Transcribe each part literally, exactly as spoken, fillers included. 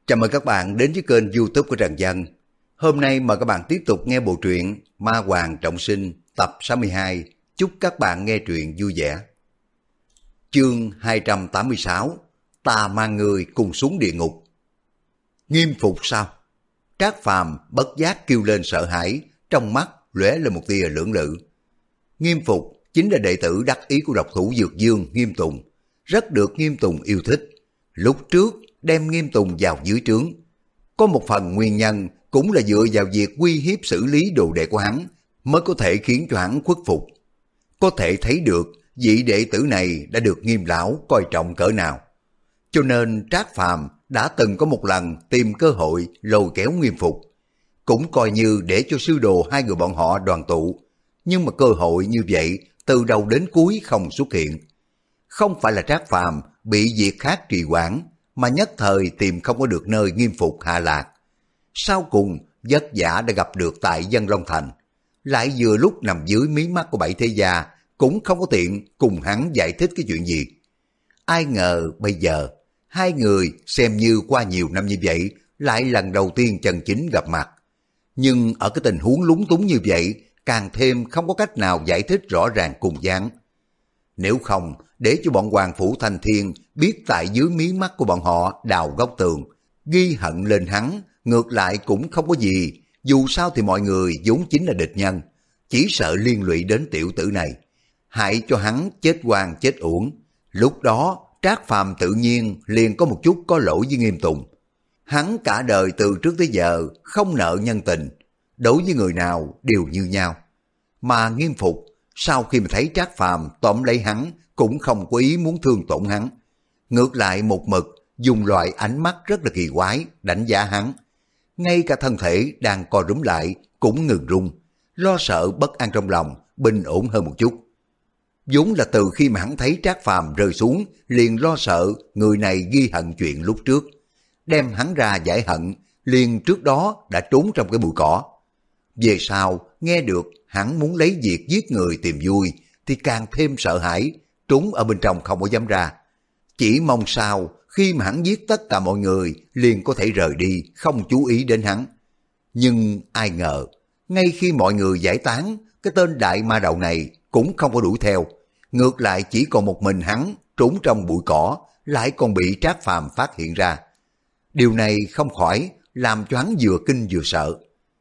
Chào mừng các bạn đến với kênh YouTube của Trần Dân. Hôm nay mời các bạn tiếp tục nghe bộ truyện Ma Hoàng Trọng Sinh tập sáu mươi hai. Chúc các bạn nghe truyện vui vẻ. Chương hai trăm tám mươi sáu. Ta mang người cùng xuống địa ngục. Nghiêm phục sao? Trác Phàm bất giác kêu lên sợ hãi, trong mắt lóe lên một tia lưỡng lự. Nghiêm phục chính là đệ tử đắc ý của độc thủ Dược Dương Nghiêm Tùng, rất được Nghiêm Tùng yêu thích. Lúc trước đem Nghiêm Tùng vào dưới trướng, có một phần nguyên nhân cũng là dựa vào việc uy hiếp xử lý đồ đệ của hắn mới có thể khiến cho hắn khuất phục. Có thể thấy được vị đệ tử này đã được Nghiêm lão coi trọng cỡ nào. Cho nên Trác Phàm đã từng có một lần tìm cơ hội lôi kéo Nghiêm phục, cũng coi như để cho sư đồ hai người bọn họ đoàn tụ. Nhưng mà cơ hội như vậy từ đầu đến cuối không xuất hiện. Không phải là Trác Phàm bị việc khác trì hoãn, mà nhất thời tìm không có được nơi Nghiêm phục hạ lạc. Sau cùng vất vả đã gặp được tại Dân Long Thành, lại vừa lúc nằm dưới mí mắt của bảy thế gia, cũng không có tiện cùng hắn giải thích cái chuyện gì. Ai ngờ bây giờ hai người xem như qua nhiều năm như vậy lại lần đầu tiên chân chính gặp mặt. Nhưng ở cái tình huống lúng túng như vậy, càng thêm không có cách nào giải thích rõ ràng cùng dáng. Nếu không để cho bọn Hoàng Phủ Thanh Thiên biết tại dưới mí mắt của bọn họ đào góc tường, ghi hận lên hắn, ngược lại cũng không có gì. Dù sao thì mọi người vốn chính là địch nhân, chỉ sợ liên lụy đến tiểu tử này, hại cho hắn chết oan chết uổng. Lúc đó Trác Phàm tự nhiên liền có một chút có lỗi với Nghiêm Tùng. Hắn cả đời từ trước tới giờ không nợ nhân tình, đối với người nào đều như nhau. Mà Nghiêm phục sau khi mà thấy Trác Phàm tóm lấy hắn cũng không có ý muốn thương tổn hắn, ngược lại một mực dùng loại ánh mắt rất là kỳ quái đánh giá hắn. Ngay cả thân thể đang co rúm lại cũng ngừng rung, lo sợ bất an trong lòng bình ổn hơn một chút. Vốn là từ khi mà hắn thấy Trác Phàm rơi xuống liền lo sợ người này ghi hận chuyện lúc trước, đem hắn ra giải hận, liền trước đó đã trốn trong cái bụi cỏ. Về sau nghe được hắn muốn lấy việc giết người tìm vui thì càng thêm sợ hãi, trốn ở bên trong không có dám ra. Chỉ mong sao khi mà hắn giết tất cả mọi người liền có thể rời đi, không chú ý đến hắn. Nhưng ai ngờ ngay khi mọi người giải tán, cái tên đại ma đầu này cũng không có đuổi theo, ngược lại chỉ còn một mình hắn trốn trong bụi cỏ, lại còn bị Trác Phàm phát hiện ra. Điều này không khỏi làm cho hắn vừa kinh vừa sợ.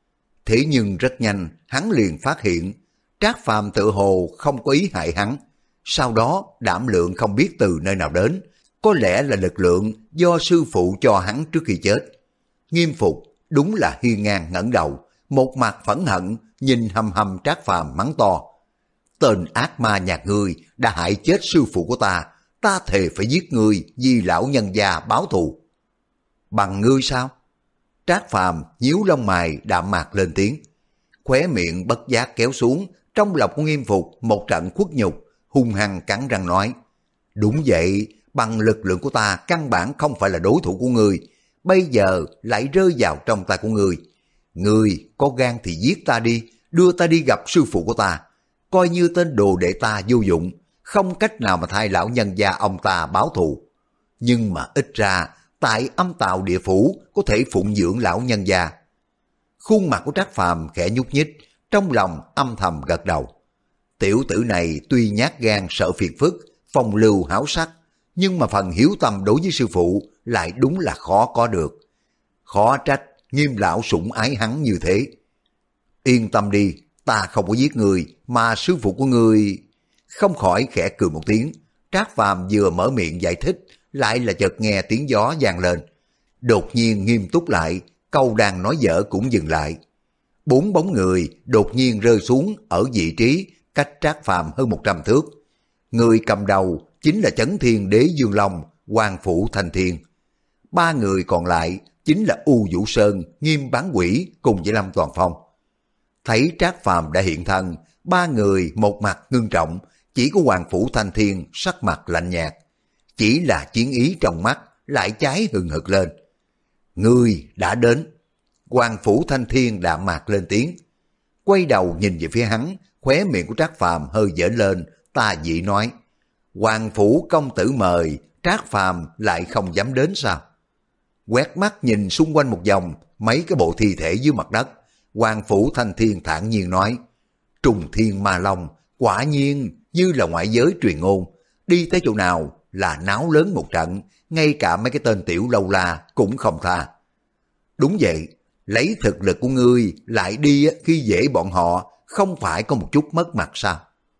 Thế nhưng rất nhanh hắn liền phát hiện Trác Phàm tự hồ không có ý hại hắn. Sau đó đảm lượng không biết từ nơi nào đến, có lẽ là lực lượng do sư phụ cho hắn trước khi chết. Nghiêm phục đúng là hiên ngang ngẩng đầu, một mặt phẫn hận nhìn hầm hầm Trác Phàm mắng to: tên ác ma nhà ngươi đã hại chết sư phụ của ta, ta thề phải giết ngươi vì lão nhân gia báo thù. Bằng ngươi sao? Trác Phàm nhíu lông mày đạm mạc lên tiếng, khóe miệng bất giác kéo xuống. Trong lòng của Nghiêm phục một trận khuất nhục, hung hăng cắn răng nói: đúng vậy, bằng lực lượng của ta căn bản không phải là đối thủ của ngươi, bây giờ lại rơi vào trong tay của ngươi. Ngươi có gan thì giết ta đi, đưa ta đi gặp sư phụ của ta, coi như tên đồ đệ ta vô dụng, không cách nào mà thay lão nhân gia ông ta báo thù. Nhưng mà ít ra tại Âm Tào địa phủ có thể phụng dưỡng lão nhân gia. Khuôn mặt của Trác Phàm khẽ nhúc nhích, trong lòng âm thầm gật đầu. Tiểu tử này tuy nhát gan sợ phiền phức, phong lưu háo sắc, nhưng mà phần hiếu tâm đối với sư phụ lại đúng là khó có được. Khó trách Nghiêm lão sủng ái hắn như thế. Yên tâm đi, ta không có giết người, mà sư phụ của ngươi... Không khỏi khẽ cười một tiếng. Trác Phàm vừa mở miệng giải thích, lại là chợt nghe tiếng gió vang lên. Đột nhiên nghiêm túc lại, câu đang nói dở cũng dừng lại. Bốn bóng người đột nhiên rơi xuống ở vị trí cách Trác Phàm hơn một trăm thước. Người cầm đầu chính là Chấn Thiên Đế Dương Long, Hoàng Phủ Thanh Thiên. Ba người còn lại chính là U Vũ Sơn, Nghiêm Bán Quỷ cùng với Lâm Toàn Phong. Thấy Trác Phàm đã hiện thân, ba người một mặt ngưng trọng, chỉ có Hoàng Phủ Thanh Thiên sắc mặt lạnh nhạt. Chỉ là chiến ý trong mắt lại cháy hừng hực lên. Ngươi đã đến. Hoàng Phủ Thanh Thiên đạm mạc lên tiếng. Quay đầu nhìn về phía hắn, khóe miệng của Trác Phàm hơi dở lên, ta dị nói: Hoàng Phủ công tử mời, Trác Phàm lại không dám đến sao? quét mắt nhìn xung quanh một vòng mấy cái bộ thi thể dưới mặt đất. Hoàng Phủ Thanh Thiên thản nhiên nói, trùng thiên ma long, quả nhiên như là ngoại giới truyền ngôn, đi tới chỗ nào là náo lớn một trận, ngay cả mấy cái tên tiểu lâu la cũng không tha. Đúng vậy, lấy thực lực của ngươi lại đi khi dễ bọn họ, không phải có một chút mất mặt sao?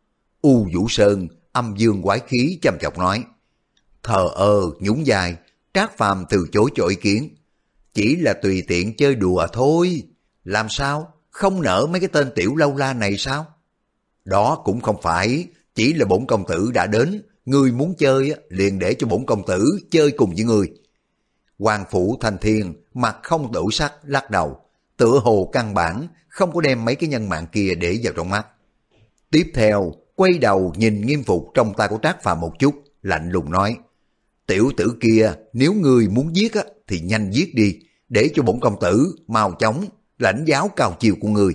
U Vũ Sơn âm dương quái khí chăm chọc nói, thờ ơ nhún vai. Trác Phàm từ chối cho ý kiến, chỉ là tùy tiện chơi đùa thôi, làm sao không nỡ mấy cái tên tiểu lâu la này sao? Đó cũng không phải, chỉ là bổn công tử đã đến, ngươi muốn chơi liền để cho bổn công tử chơi cùng với ngươi. Hoàng Phủ Thanh Thiên mặt không đổi sắc lắc đầu, tựa hồ căn bản không có đem mấy cái nhân mạng kia để vào trong mắt. Tiếp theo quay đầu nhìn Nghiêm Phục trong tay của Trác Phàm một chút, lạnh lùng nói, tiểu tử kia nếu ngươi muốn giết á, thì nhanh giết đi, để cho bổn công tử mau chóng lãnh giáo cao chiều của ngươi.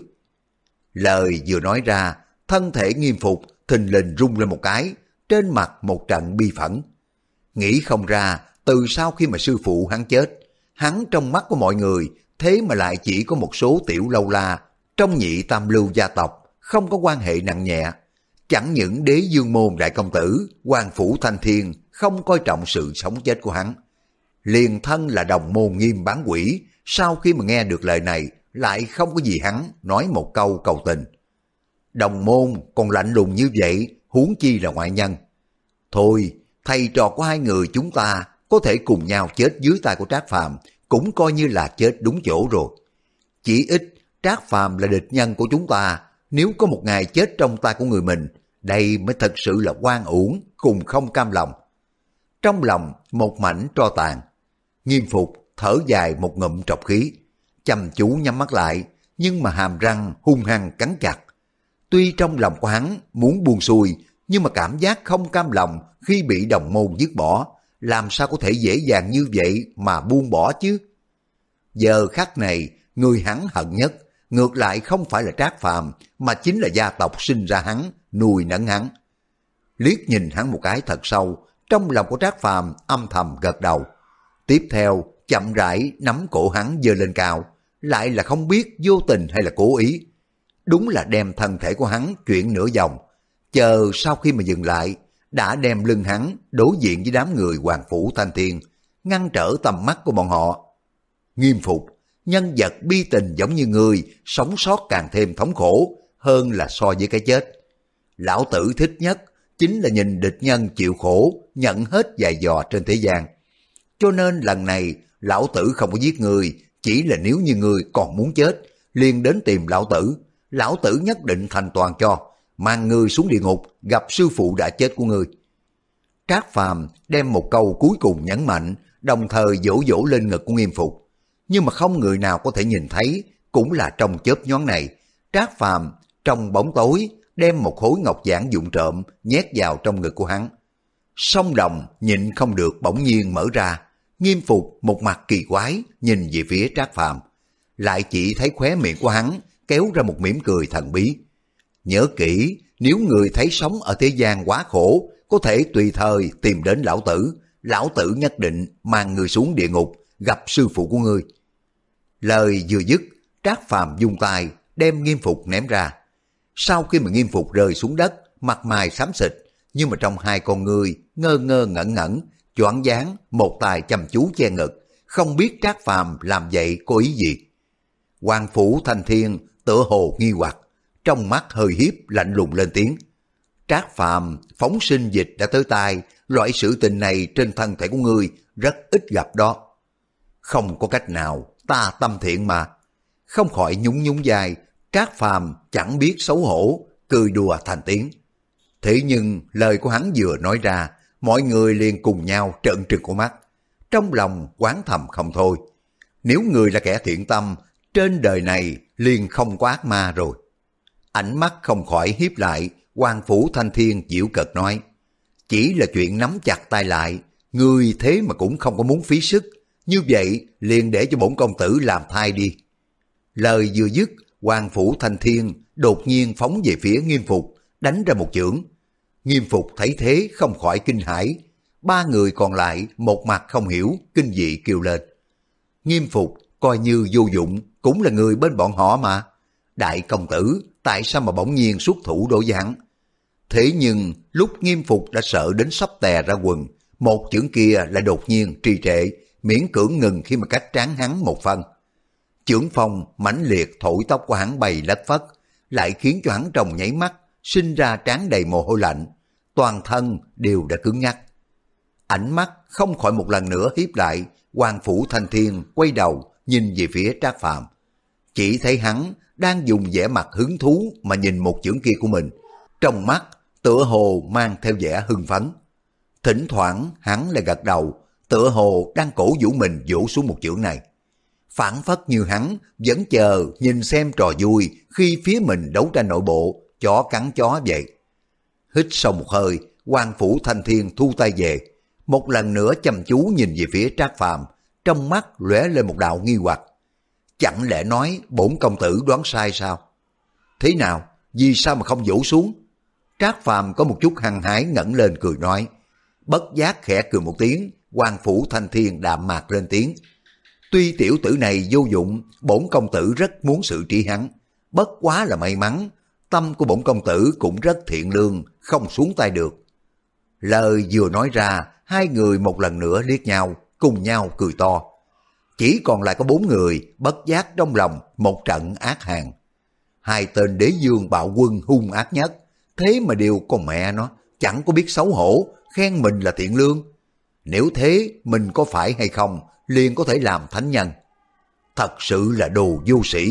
Lời vừa nói ra, thân thể Nghiêm Phục thình lình rung lên một cái, trên mặt một trận bi phẫn. Nghĩ không ra, từ sau khi mà sư phụ hắn chết, hắn trong mắt của mọi người thế mà lại chỉ có một số tiểu lâu la trong nhị tam lưu gia tộc, không có quan hệ nặng nhẹ. Chẳng những Đế Dương Môn đại công tử Hoàng Phủ Thanh Thiên không coi trọng sự sống chết của hắn, liền thân là đồng môn Nghiêm Bán Quỷ, sau khi mà nghe được lời này lại không có gì hắn nói một câu cầu tình. Đồng môn còn lạnh lùng như vậy, huống chi là ngoại nhân. Thôi, thầy trò của hai người chúng ta có thể cùng nhau chết dưới tay của Trác Phàm, cũng coi như là chết đúng chỗ rồi. Chỉ ít Trác Phàm là địch nhân của chúng ta, nếu có một ngày chết trong tay của người mình, đây mới thật sự là oan uổng cùng không cam lòng. Trong lòng một mảnh tro tàn, Nghiêm Phục thở dài một ngụm trọc khí, chăm chú nhắm mắt lại, nhưng mà hàm răng hung hăng cắn chặt. Tuy trong lòng của hắn muốn buông xuôi, nhưng mà cảm giác không cam lòng khi bị đồng môn dứt bỏ, làm sao có thể dễ dàng như vậy mà buông bỏ chứ? Giờ khắc này, người hắn hận nhất, ngược lại không phải là Trác Phàm, mà chính là gia tộc sinh ra hắn, nuôi nấng hắn. Liếc nhìn hắn một cái thật sâu, trong lòng của Trác Phàm âm thầm gật đầu. Tiếp theo, chậm rãi nắm cổ hắn giơ lên cao, lại là không biết vô tình hay là cố ý. Đúng là đem thân thể của hắn chuyển nửa vòng, chờ sau khi mà dừng lại, đã đem lưng hắn đối diện với đám người Hoàng Phủ Thanh Thiên, ngăn trở tầm mắt của bọn họ. Nghiêm Phục, nhân vật bi tình giống như người, sống sót càng thêm thống khổ hơn là so với cái chết. Lão tử thích nhất chính là nhìn địch nhân chịu khổ, nhận hết dài dò trên thế gian. Cho nên lần này, lão tử không có giết người, chỉ là nếu như người còn muốn chết, liền đến tìm lão tử. Lão tử nhất định thành toàn cho, mang ngươi xuống địa ngục, gặp sư phụ đã chết của ngươi. Trác Phàm đem một câu cuối cùng nhấn mạnh, đồng thời vỗ vỗ lên ngực của Nghiêm Phục. Nhưng mà không người nào có thể nhìn thấy, cũng là trong chớp nhoáng này, Trác Phàm trong bóng tối đem một khối ngọc giản vụn trộm nhét vào trong ngực của hắn. Song đồng nhịn không được bỗng nhiên mở ra, Nghiêm Phục một mặt kỳ quái nhìn về phía Trác Phàm, lại chỉ thấy khóe miệng của hắn kéo ra một mỉm cười thần bí. Nhớ kỹ, nếu người thấy sống ở thế gian quá khổ, có thể tùy thời tìm đến lão tử, lão tử nhất định mang người xuống địa ngục, gặp sư phụ của ngươi. Lời vừa dứt, Trác Phàm vung tay đem Nghiêm Phục ném ra. Sau khi mà Nghiêm Phục rơi xuống đất, mặt mày xám xịt, nhưng mà trong hai con người ngơ ngơ ngẩn ngẩn, choáng váng, một tay chăm chú che ngực, không biết Trác Phàm làm vậy có ý gì. Hoàng Phủ Thanh Thiên tựa hồ nghi hoặc, trong mắt hơi hiếp lạnh lùng lên tiếng. Trác Phàm phóng sinh dịch đã tới tai, loại sự tình này trên thân thể của ngươi rất ít gặp đó. Không có cách nào, ta tâm thiện mà. Không khỏi nhún nhún vai, Trác Phàm chẳng biết xấu hổ, cười đùa thành tiếng. Thế nhưng lời của hắn vừa nói ra, mọi người liền cùng nhau trợn trừng con mắt, trong lòng oán thầm không thôi. Nếu người là kẻ thiện tâm, trên đời này liền không có ác ma rồi. Ánh mắt không khỏi hiếp lại, Hoàng Phủ Thanh Thiên giễu cợt nói, chỉ là chuyện nắm chặt tay lại, ngươi thế mà cũng không có muốn phí sức, như vậy liền để cho bổn công tử làm thai đi. Lời vừa dứt, Hoàng Phủ Thanh Thiên đột nhiên phóng về phía Nghiêm Phục, đánh ra một chưởng. Nghiêm Phục thấy thế không khỏi kinh hãi, ba người còn lại một mặt không hiểu, kinh dị kêu lên. Nghiêm Phục coi như vô dụng, cũng là người bên bọn họ mà. Đại công tử, tại sao mà bỗng nhiên xuất thủ đối với hắn? Thế nhưng lúc Nghiêm Phục đã sợ đến sắp tè ra quần, một chưởng kia lại đột nhiên trì trệ, miễn cưỡng ngừng khi mà cách trán hắn một phân. Chưởng phong mãnh liệt thổi tóc của hắn bay lất phất, lại khiến cho hắn trong nháy mắt sinh ra trán đầy mồ hôi lạnh, toàn thân đều đã cứng ngắc. Ánh mắt không khỏi một lần nữa hiếp lại, Hoàng Phủ Thanh Thiên quay đầu nhìn về phía Trác Phàm, chỉ thấy hắn đang dùng vẻ mặt hứng thú mà nhìn một chưởng kia của mình, trong mắt tựa hồ mang theo vẻ hưng phấn. Thỉnh thoảng hắn lại gật đầu, tựa hồ đang cổ vũ mình vỗ xuống một chưởng này. Phản phất như hắn vẫn chờ nhìn xem trò vui khi phía mình đấu tranh nội bộ, chó cắn chó vậy. Hít sâu một hơi, Hoàng Phủ Thanh Thiên thu tay về, một lần nữa chăm chú nhìn về phía Trác Phàm, trong mắt lóe lên một đạo nghi hoặc. Chẳng lẽ nói bổn công tử đoán sai sao? Thế nào, vì sao mà không vỗ xuống? Trác Phàm có một chút hăng hái ngẩng lên cười nói. Bất giác khẽ cười một tiếng, Hoàng Phủ Thanh Thiên đạm mạc lên tiếng. Tuy tiểu tử này vô dụng, bổn công tử rất muốn xử trí hắn. Bất quá là may mắn, tâm của bổn công tử cũng rất thiện lương, không xuống tay được. Lời vừa nói ra, hai người một lần nữa liếc nhau, cùng nhau cười to. Chỉ còn lại có bốn người, bất giác trong lòng một trận ác hàn. Hai tên đế dương bạo quân hung ác nhất, thế mà đều con mẹ nó, chẳng có biết xấu hổ, khen mình là thiện lương. Nếu thế, mình có phải hay không, liền có thể làm thánh nhân. Thật sự là đồ vô sĩ.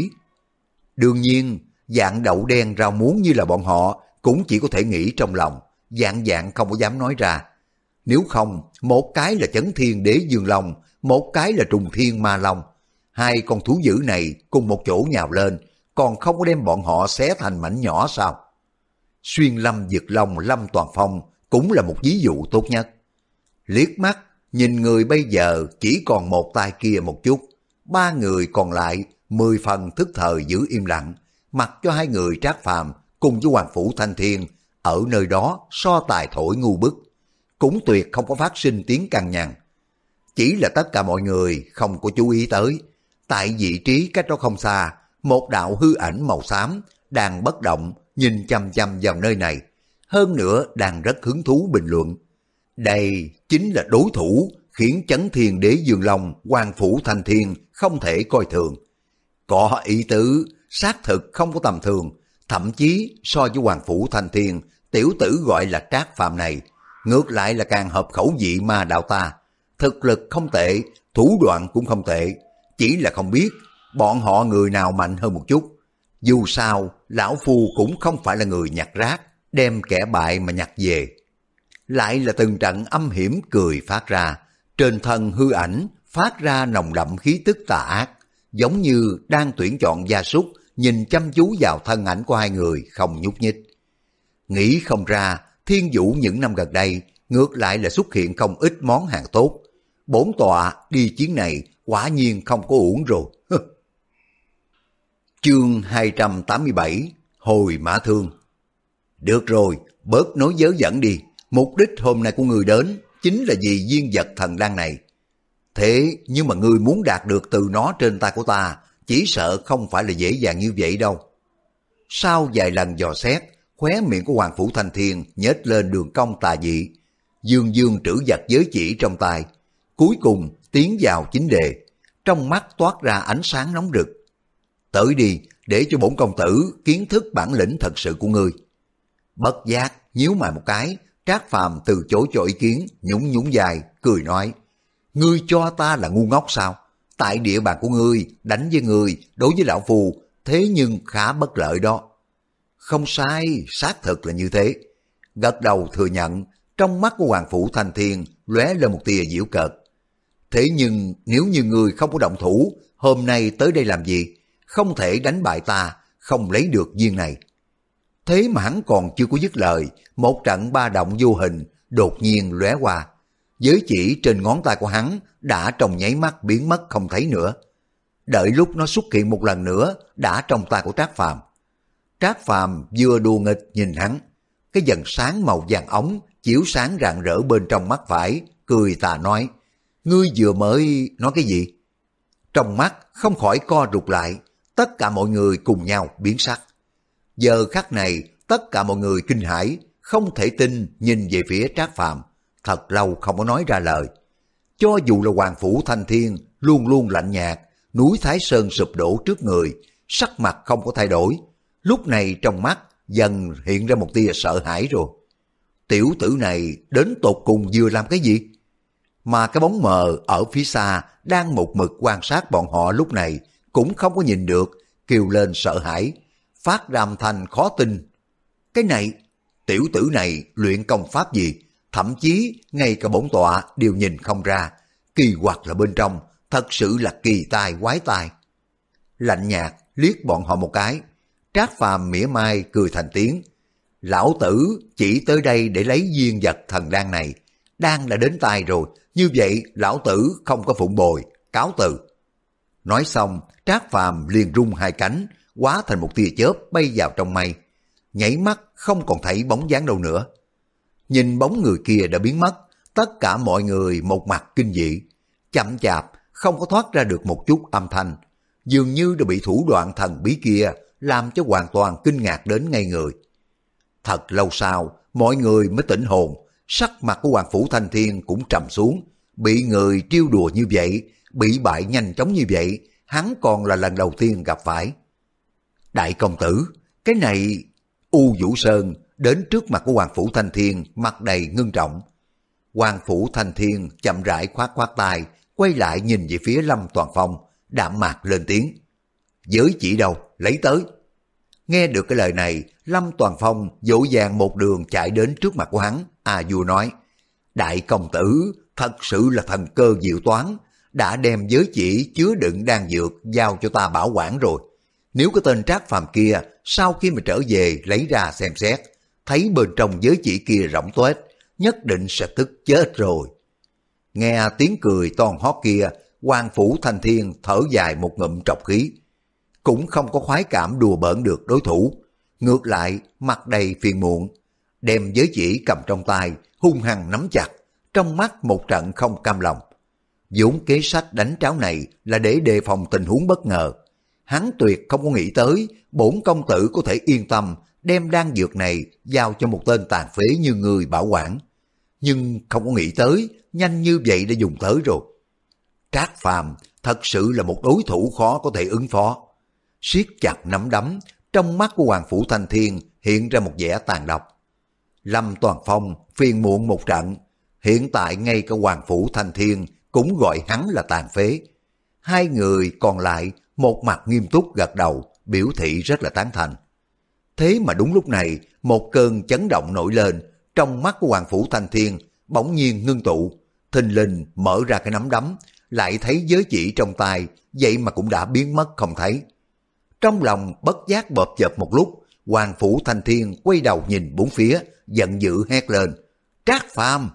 Đương nhiên, dạng đậu đen rau muống như là bọn họ, cũng chỉ có thể nghĩ trong lòng, dạng dạng không có dám nói ra. Nếu không, một cái là Chấn Thiên Đế Dương Long, một cái là Trùng Thiên Ma Long. Hai con thú dữ này cùng một chỗ nhào lên, còn không có đem bọn họ xé thành mảnh nhỏ sao? Xuyên Lâm Dực Long Lâm Toàn Phong cũng là một ví dụ tốt nhất. Liếc mắt, nhìn người bây giờ chỉ còn một tay kia một chút, ba người còn lại mười phần thức thời giữ im lặng, mặc cho hai người Trác Phàm cùng với Hoàng Phủ Thanh Thiên ở nơi đó so tài thổi ngu bức, cũng tuyệt không có phát sinh tiếng căng nhằn. Chỉ là tất cả mọi người không có chú ý tới, tại vị trí cách đó không xa, một đạo hư ảnh màu xám đang bất động nhìn chăm chăm vào nơi này, hơn nữa đang rất hứng thú bình luận. Đây chính là đối thủ khiến Chấn Thiên Đế Dương Long, Hoàng Phủ Thanh Thiên không thể coi thường. Có ý tứ, xác thực không có tầm thường, thậm chí so với Hoàng Phủ Thanh Thiên, tiểu tử gọi là Trác Phàm này, ngược lại là càng hợp khẩu vị ma đạo ta. Thực lực không tệ, thủ đoạn cũng không tệ, chỉ là không biết bọn họ người nào mạnh hơn một chút. Dù sao, lão phu cũng không phải là người nhặt rác, đem kẻ bại mà nhặt về. Lại là từng trận âm hiểm cười phát ra, trên thân hư ảnh phát ra nồng đậm khí tức tà ác, giống như đang tuyển chọn gia súc, nhìn chăm chú vào thân ảnh của hai người không nhúc nhích. Nghĩ không ra, Thiên Vũ những năm gần đây ngược lại là xuất hiện không ít món hàng tốt. Bổn tọa đi chuyến này quả nhiên không có uổng rồi. Chương hai trăm tám mươi bảy, Hồi Mã Thương. Được rồi, bớt nói dớ dẫn đi. Mục đích hôm nay của người đến chính là vì viên vật thần đan này. Thế nhưng mà người muốn đạt được từ nó trên tay của ta, chỉ sợ không phải là dễ dàng như vậy đâu. Sau vài lần dò xét, khóe miệng của Hoàng Phủ Thanh Thiên nhếch lên đường cong tà dị, dương dương trữ vật giới chỉ trong tay, cuối cùng tiến vào chính đề, trong mắt toát ra ánh sáng nóng rực. Tới đi, để cho bổn công tử kiến thức bản lĩnh thật sự của ngươi. Bất giác nhíu mày một cái, Trác Phàm từ chối cho ý kiến, nhún nhún dài, cười nói: ngươi cho ta là ngu ngốc sao? Tại địa bàn của ngươi, đánh với ngươi, đối với lão phù, thế nhưng khá bất lợi đó. Không sai, xác thực là như thế. Gật đầu thừa nhận, trong mắt của Hoàng Phủ Thanh Thiên lóe lên một tia giễu cợt. Thế nhưng nếu như ngươi không có động thủ, hôm nay tới đây làm gì? Không thể đánh bại ta, không lấy được viên này. Thế mà hắn còn chưa có dứt lời, một trận ba động vô hình đột nhiên lóe qua. Giới chỉ trên ngón tay của hắn đã trong nháy mắt biến mất không thấy nữa. Đợi lúc nó xuất hiện một lần nữa, đã trong tay của Trác Phàm. Trác Phàm vừa đùa nghịch nhìn hắn, cái dần sáng màu vàng ống chiếu sáng rạng rỡ bên trong mắt phải, cười tà nói: ngươi vừa mới nói cái gì? Trong mắt không khỏi co rụt lại, tất cả mọi người cùng nhau biến sắc. Giờ khắc này, tất cả mọi người kinh hãi, không thể tin nhìn về phía Trác Phàm, thật lâu không có nói ra lời. Cho dù là Hoàng Phủ Thanh Thiên luôn luôn lạnh nhạt, núi Thái Sơn sụp đổ trước người, sắc mặt không có thay đổi, lúc này trong mắt dần hiện ra một tia sợ hãi rồi. Tiểu tử này đến tột cùng vừa làm cái gì? Mà cái bóng mờ ở phía xa đang một mực quan sát bọn họ lúc này cũng không có nhìn được, kêu lên sợ hãi, phát ra âm thanh khó tin. Cái này, tiểu tử này luyện công pháp gì? Thậm chí ngay cả bổn tọa đều nhìn không ra, kỳ quặc là bên trong, thật sự là kỳ tài quái tài. Lạnh nhạt liếc bọn họ một cái, Trác Phàm mỉa mai cười thành tiếng. Lão tử chỉ tới đây để lấy viên vật thần đan này, đan đã đến tay rồi, như vậy lão tử không có phụng bồi, cáo từ. Nói xong, Trác Phàm liền rung hai cánh, hóa thành một tia chớp bay vào trong mây, nhảy mắt không còn thấy bóng dáng đâu nữa. Nhìn bóng người kia đã biến mất, tất cả mọi người một mặt kinh dị, chậm chạp không có thoát ra được một chút âm thanh, dường như đã bị thủ đoạn thần bí kia làm cho hoàn toàn kinh ngạc đến ngây người. Thật lâu sau, mọi người mới tỉnh hồn, sắc mặt của Hoàng Phủ Thanh Thiên cũng trầm xuống, bị người trêu đùa như vậy, bị bại nhanh chóng như vậy, hắn còn là lần đầu tiên gặp phải. Đại công tử, cái này... U Vũ Sơn đến trước mặt của Hoàng Phủ Thanh Thiên, mặt đầy ngưng trọng. Hoàng Phủ Thanh Thiên chậm rãi khoát khoát tay, quay lại nhìn về phía Lâm Toàn Phong, đạm mạc lên tiếng. Giới chỉ đâu, lấy tới. Nghe được cái lời này, Lâm Toàn Phong dỗ dàng một đường chạy đến trước mặt của hắn, a vua nói, đại công tử, thật sự là thần cơ diệu toán, đã đem giới chỉ chứa đựng đan dược giao cho ta bảo quản rồi. Nếu cái tên Trác Phàm kia sau khi mà trở về lấy ra xem xét, thấy bên trong giới chỉ kia rỗng tuếch, nhất định sẽ tức chết rồi. Nghe tiếng cười toan hót kia, Hoàng Phủ Thanh Thiên thở dài một ngụm trọc khí. Cũng không có khoái cảm đùa bỡn được đối thủ, ngược lại mặt đầy phiền muộn, đem giới chỉ cầm trong tay, hung hăng nắm chặt, trong mắt một trận không cam lòng. Vốn kế sách đánh tráo này là để đề phòng tình huống bất ngờ. Hắn tuyệt không có nghĩ tới bổn công tử có thể yên tâm đem đan dược này giao cho một tên tàn phế như người bảo quản. Nhưng không có nghĩ tới nhanh như vậy đã dùng tới rồi. Trác Phàm thật sự là một đối thủ khó có thể ứng phó. Siết chặt nắm đấm, trong mắt của Hoàng Phủ Thanh Thiên hiện ra một vẻ tàn độc. Lâm Toàn Phong phiền muộn một trận, hiện tại ngay cả Hoàng Phủ Thanh Thiên cũng gọi hắn là tàn phế. Hai người còn lại một mặt nghiêm túc gật đầu, biểu thị rất là tán thành. Thế mà đúng lúc này, một cơn chấn động nổi lên, trong mắt của Hoàng Phủ Thanh Thiên bỗng nhiên ngưng tụ, thình lình mở ra cái nắm đấm, lại thấy giới chỉ trong tay, vậy mà cũng đã biến mất không thấy. Trong lòng bất giác bợp chợp một lúc, Hoàng Phủ Thanh Thiên quay đầu nhìn bốn phía, giận dữ hét lên. Trác Phàm!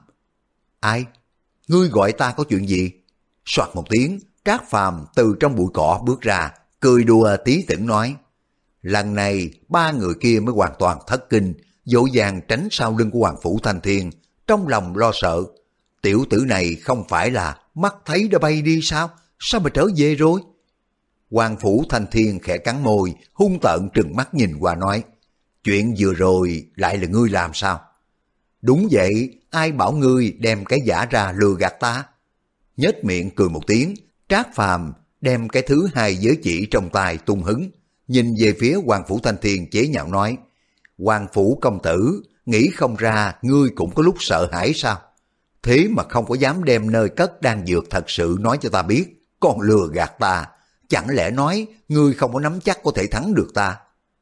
Ai? Ngươi gọi ta có chuyện gì? Soạt một tiếng, Trác Phàm từ trong bụi cỏ bước ra, cười đùa tí tửng nói. Lần này ba người kia mới hoàn toàn thất kinh, dỗ dàng tránh sau lưng của Hoàng Phủ Thanh Thiên, trong lòng lo sợ. Tiểu tử này không phải là mắt thấy đã bay đi sao? Sao mà trở về rồi? Hoàng Phủ Thanh Thiên khẽ cắn môi, hung tợn trừng mắt nhìn qua nói. Chuyện vừa rồi lại là ngươi làm sao? Đúng vậy, ai bảo ngươi đem cái giả ra lừa gạt ta? Nhếch miệng cười một tiếng, Trác Phàm đem cái thứ hai giới chỉ trong tay tung hứng, nhìn về phía Hoàng Phủ Thanh Thiên chế nhạo nói. Hoàng Phủ công tử, nghĩ không ra ngươi cũng có lúc sợ hãi sao? Thế mà không có dám đem nơi cất đan dược thật sự nói cho ta biết, còn lừa gạt ta. Chẳng lẽ nói ngươi không có nắm chắc có thể thắng được ta?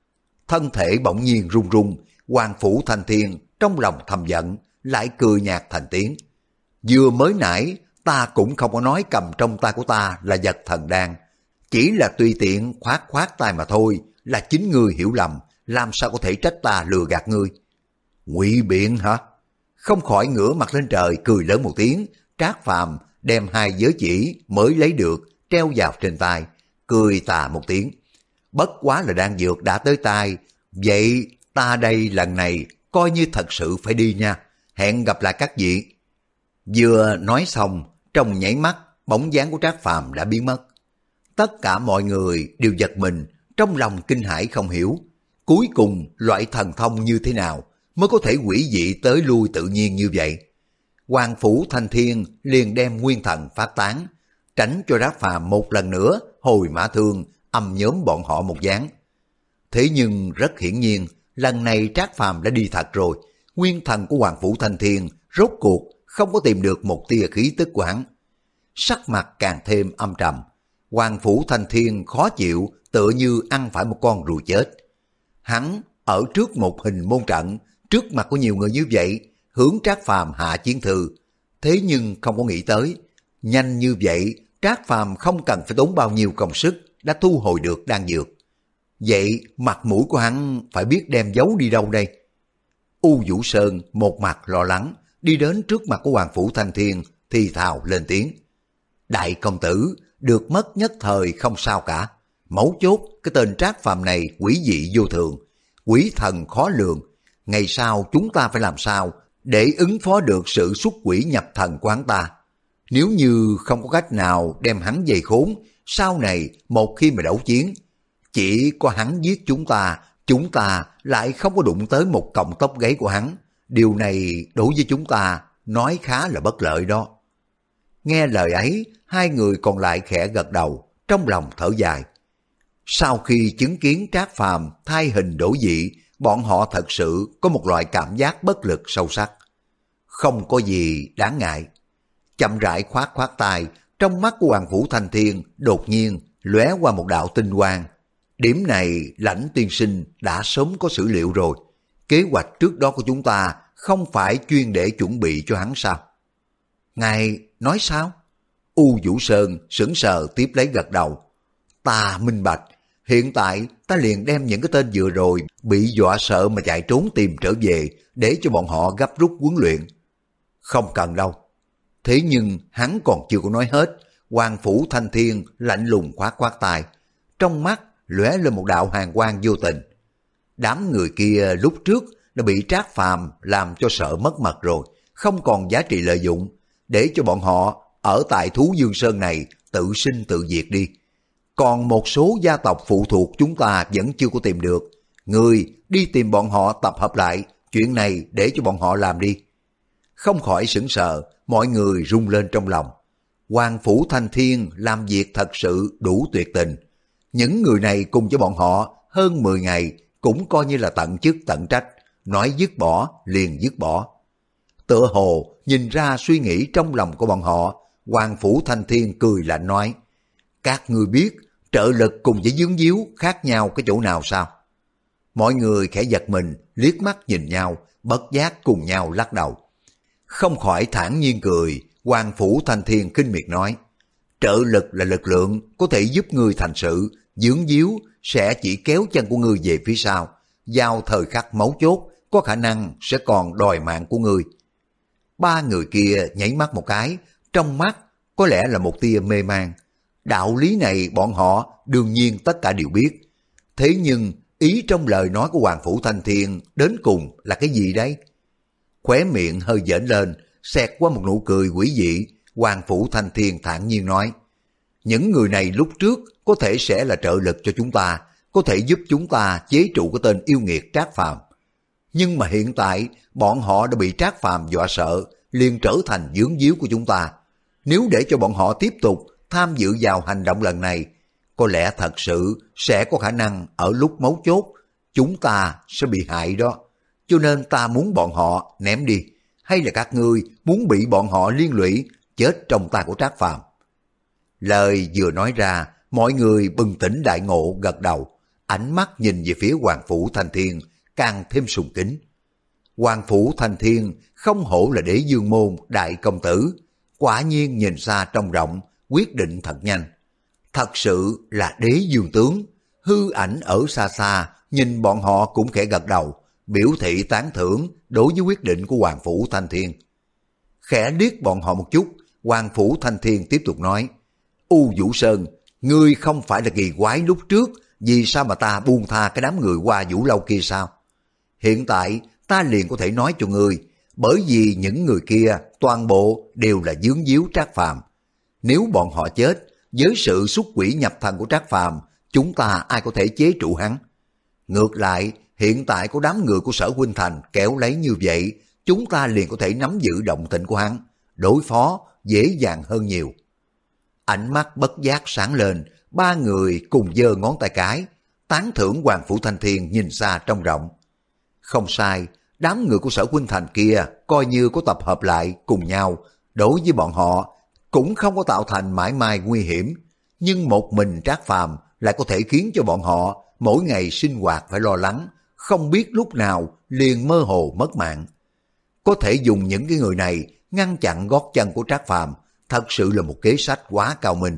Thân thể bỗng nhiên run run, Hoàng Phủ Thanh Thiên trong lòng thầm giận, lại cười nhạt thành tiếng. Vừa mới nãy ta cũng không có nói cầm trong tay của ta là vật thần đan, chỉ là tùy tiện khoát khoát tay mà thôi, là chính ngươi hiểu lầm, làm sao có thể trách ta lừa gạt ngươi? Ngụy biện hả? Không khỏi ngửa mặt lên trời cười lớn một tiếng, Trác Phàm đem hai giới chỉ mới lấy được treo vào trên tay, cười tà một tiếng. Bất quá là đan dược đã tới tay, vậy ta đây lần này coi như thật sự phải đi nha, hẹn gặp lại các vị. Vừa nói xong, trong nháy mắt, bóng dáng của Trác Phàm đã biến mất. Tất cả mọi người đều giật mình, trong lòng kinh hãi không hiểu. Cuối cùng loại thần thông như thế nào mới có thể quỷ dị tới lui tự nhiên như vậy? Hoàng Phủ Thanh Thiên liền đem nguyên thần phát tán, tránh cho Trác Phàm một lần nữa hồi mã thương âm nhóm bọn họ một giáng. Thế nhưng rất hiển nhiên, lần này Trác Phàm đã đi thật rồi. Nguyên thần của Hoàng Phủ Thanh Thiên rốt cuộc không có tìm được một tia khí tức của hắn. Sắc mặt càng thêm âm trầm. Hoàng Phủ Thanh Thiên khó chịu, tựa như ăn phải một con rùa chết. Hắn ở trước một hình môn trận, trước mặt của nhiều người như vậy, hướng Trác Phàm hạ chiến thư. Thế nhưng không có nghĩ tới, nhanh như vậy, Trác Phàm không cần phải tốn bao nhiêu công sức đã thu hồi được đan dược. Vậy mặt mũi của hắn phải biết đem giấu đi đâu đây? U Vũ Sơn một mặt lo lắng, đi đến trước mặt của Hoàng Phủ Thanh Thiên, thì thào lên tiếng. Đại công tử, được mất nhất thời không sao cả. Mấu chốt, cái tên Trác Phàm này quỷ dị vô thường, quỷ thần khó lường. Ngày sau chúng ta phải làm sao để ứng phó được sự xuất quỷ nhập thần của hắn ta? Nếu như không có cách nào đem hắn dày khốn, sau này một khi mà đấu chiến, chỉ có hắn giết chúng ta, chúng ta lại không có đụng tới một cọng tóc gáy của hắn. Điều này đối với chúng ta nói khá là bất lợi đó. Nghe lời ấy, hai người còn lại khẽ gật đầu, trong lòng thở dài. Sau khi chứng kiến Trác Phàm thay hình đổi dị, bọn họ thật sự có một loại cảm giác bất lực sâu sắc. Không có gì đáng ngại. Chậm rãi khoát khoát tay, trong mắt của Hoàng Phủ Thanh Thiên đột nhiên lóe qua một đạo tinh quang. Điểm này Lãnh tiên sinh đã sớm có sử liệu rồi. Kế hoạch trước đó của chúng ta không phải chuyên để chuẩn bị cho hắn sao? Ngài nói sao? U Vũ Sơn sững sờ tiếp lấy gật đầu. Ta minh bạch, hiện tại ta liền đem những cái tên vừa rồi bị dọa sợ mà chạy trốn tìm trở về để cho bọn họ gấp rút huấn luyện. Không cần đâu. Thế nhưng hắn còn chưa có nói hết, Hoàng Phủ Thanh Thiên lạnh lùng khoát khoát tay, trong mắt lóe lên một đạo hàn quang vô tình. Đám người kia lúc trước đã bị Trác Phàm làm cho sợ mất mật rồi, không còn giá trị lợi dụng, để cho bọn họ ở tại Thú Dương Sơn này tự sinh tự diệt đi. Còn một số gia tộc phụ thuộc chúng ta vẫn chưa có tìm được. Người đi tìm bọn họ tập hợp lại, chuyện này để cho bọn họ làm đi. Không khỏi sững sờ, mọi người rung lên trong lòng. Hoàng Phủ Thanh Thiên làm việc thật sự đủ tuyệt tình. Những người này cùng với bọn họ hơn mười ngày cũng coi như là tận chức tận trách, nói dứt bỏ liền dứt bỏ. Tựa hồ nhìn ra suy nghĩ trong lòng của bọn họ, Hoàng Phủ Thanh Thiên cười lạnh nói, các ngươi biết trợ lực cùng với dướng díu khác nhau cái chỗ nào sao? Mọi người khẽ giật mình, liếc mắt nhìn nhau, bất giác cùng nhau lắc đầu. Không khỏi thản nhiên cười, Hoàng Phủ Thanh Thiên khinh miệt nói, trợ lực là lực lượng có thể giúp ngươi thành sự, dướng díu sẽ chỉ kéo chân của ngươi về phía sau, vào thời khắc mấu chốt có khả năng sẽ còn đòi mạng của ngươi. Ba người kia nhảy mắt một cái, trong mắt có lẽ là một tia mê man. Đạo lý này bọn họ đương nhiên tất cả đều biết. Thế nhưng ý trong lời nói của Hoàng Phủ Thanh Thiên đến cùng là cái gì đấy? Khóe miệng hơi dễn lên, xẹt qua một nụ cười quỷ dị, Hoàng Phủ Thanh Thiên thản nhiên nói, những người này lúc trước có thể sẽ là trợ lực cho chúng ta, có thể giúp chúng ta chế trụ cái tên yêu nghiệt Trác Phàm. Nhưng mà hiện tại bọn họ đã bị Trác Phàm dọa sợ, liền trở thành vướng víu của chúng ta. Nếu để cho bọn họ tiếp tục tham dự vào hành động lần này, có lẽ thật sự sẽ có khả năng ở lúc mấu chốt chúng ta sẽ bị hại đó. Cho nên ta muốn bọn họ ném đi, hay là các ngươi muốn bị bọn họ liên lụy chết trong tay của Trác Phàm? Lời vừa nói ra, mọi người bừng tỉnh đại ngộ gật đầu, ánh mắt nhìn về phía Hoàng Phủ Thanh Thiên càng thêm sùng kính. Hoàng Phủ Thanh Thiên không hổ là Đế Dương Môn đại công tử, quả nhiên nhìn xa trông rộng, quyết định thật nhanh. Thật sự là Đế Dương tướng. Hư ảnh ở xa xa nhìn bọn họ cũng khẽ gật đầu, biểu thị tán thưởng đối với quyết định của Hoàng Phủ Thanh Thiên. Khẽ liếc bọn họ một chút, Hoàng Phủ Thanh Thiên tiếp tục nói, U Vũ Sơn, ngươi không phải là kỳ quái lúc trước, vì sao mà ta buông tha cái đám người qua Vũ Lâu kia sao? Hiện tại ta liền có thể nói cho ngươi, bởi vì những người kia toàn bộ đều là dướng díu Trác Phàm. Nếu bọn họ chết, với sự xuất quỷ nhập thần của Trác Phàm, chúng ta ai có thể chế trụ hắn? Ngược lại, hiện tại có đám người của Sở Huynh Thành kéo lấy như vậy, chúng ta liền có thể nắm giữ động tĩnh của hắn, đối phó dễ dàng hơn nhiều. Ánh mắt bất giác sáng lên, ba người cùng giơ ngón tay cái, tán thưởng Hoàng Phủ Thanh Thiên nhìn xa trông rộng. Không sai, đám người của Sở Huynh Thành kia coi như có tập hợp lại cùng nhau, đối với bọn họ cũng không có tạo thành mãi mai nguy hiểm, nhưng một mình Trác Phàm lại có thể khiến cho bọn họ mỗi ngày sinh hoạt phải lo lắng, không biết lúc nào liền mơ hồ mất mạng. Có thể dùng những cái người này ngăn chặn gót chân của Trác Phàm, thật sự là một kế sách quá cao minh.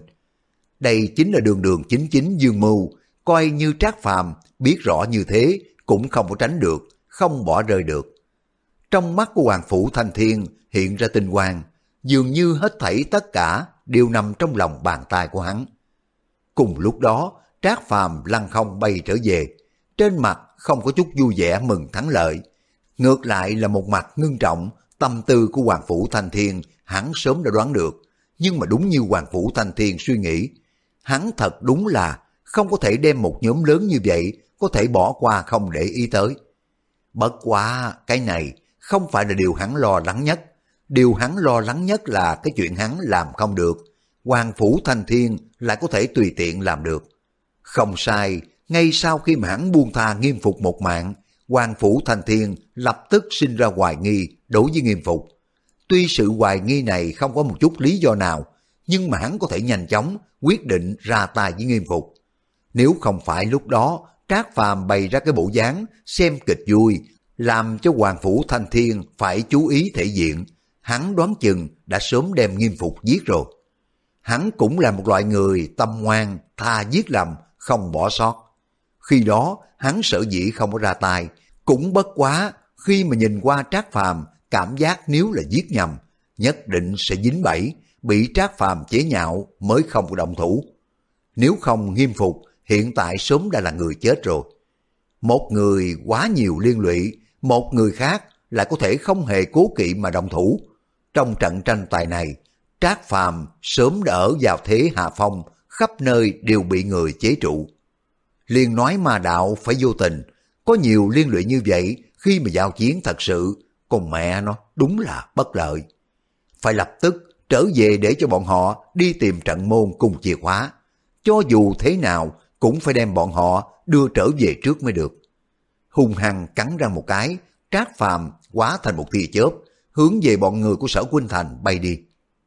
Đây chính là đường đường chính chính dương mưu, coi như Trác Phàm biết rõ như thế cũng không có tránh được, không bỏ rơi được. Trong mắt của Hoàng Phủ Thanh Thiên hiện ra tinh quang, dường như hết thảy tất cả đều nằm trong lòng bàn tay của hắn. Cùng lúc đó, Trác Phàm lăng không bay trở về, trên mặt không có chút vui vẻ mừng thắng lợi, ngược lại là một mặt ngưng trọng. Tâm tư của Hoàng Phủ Thanh Thiên hắn sớm đã đoán được, nhưng mà đúng như Hoàng Phủ Thanh Thiên suy nghĩ, hắn thật đúng là không có thể đem một nhóm lớn như vậy có thể bỏ qua không để ý tới. Bất quá cái này không phải là điều hắn lo lắng nhất, điều hắn lo lắng nhất là cái chuyện hắn làm không được, Hoàng Phủ Thanh Thiên lại có thể tùy tiện làm được. Không sai, ngay sau khi mà hắn buông tha Nghiêm Phục một mạng, Hoàng Phủ Thanh Thiên lập tức sinh ra hoài nghi đối với Nghiêm Phục. Tuy sự hoài nghi này không có một chút lý do nào, nhưng mà hắn có thể nhanh chóng quyết định ra tay với Nghiêm Phục. Nếu không phải lúc đó Trác Phàm bày ra cái bộ dáng xem kịch vui, làm cho Hoàng Phủ Thanh Thiên phải chú ý thể diện, hắn đoán chừng đã sớm đem Nghiêm Phục giết rồi. Hắn cũng là một loại người tâm ngoan, tha giết lầm, không bỏ sót. Khi đó hắn sở dĩ không có ra tay, cũng bất quá khi mà nhìn qua Trác Phàm cảm giác nếu là giết nhầm, nhất định sẽ dính bẫy, bị Trác Phàm chế nhạo mới không có động thủ. Nếu không Nghiêm Phục hiện tại sớm đã là người chết rồi. Một người quá nhiều liên lụy, một người khác lại có thể không hề cố kỵ mà động thủ. Trong trận tranh tài này, Trác Phàm sớm đã ở vào thế hạ phong, khắp nơi đều bị người chế trụ. Liền nói ma đạo phải vô tình, có nhiều liên lụy như vậy, khi mà giao chiến thật sự, con mẹ nó đúng là bất lợi. Phải lập tức trở về để cho bọn họ đi tìm trận môn cùng chìa khóa. Cho dù thế nào cũng phải đem bọn họ đưa trở về trước mới được. Hung hăng cắn ra một cái, Trác Phàm hóa thành một tia chớp, hướng về bọn người của Sở Huynh Thành bay đi.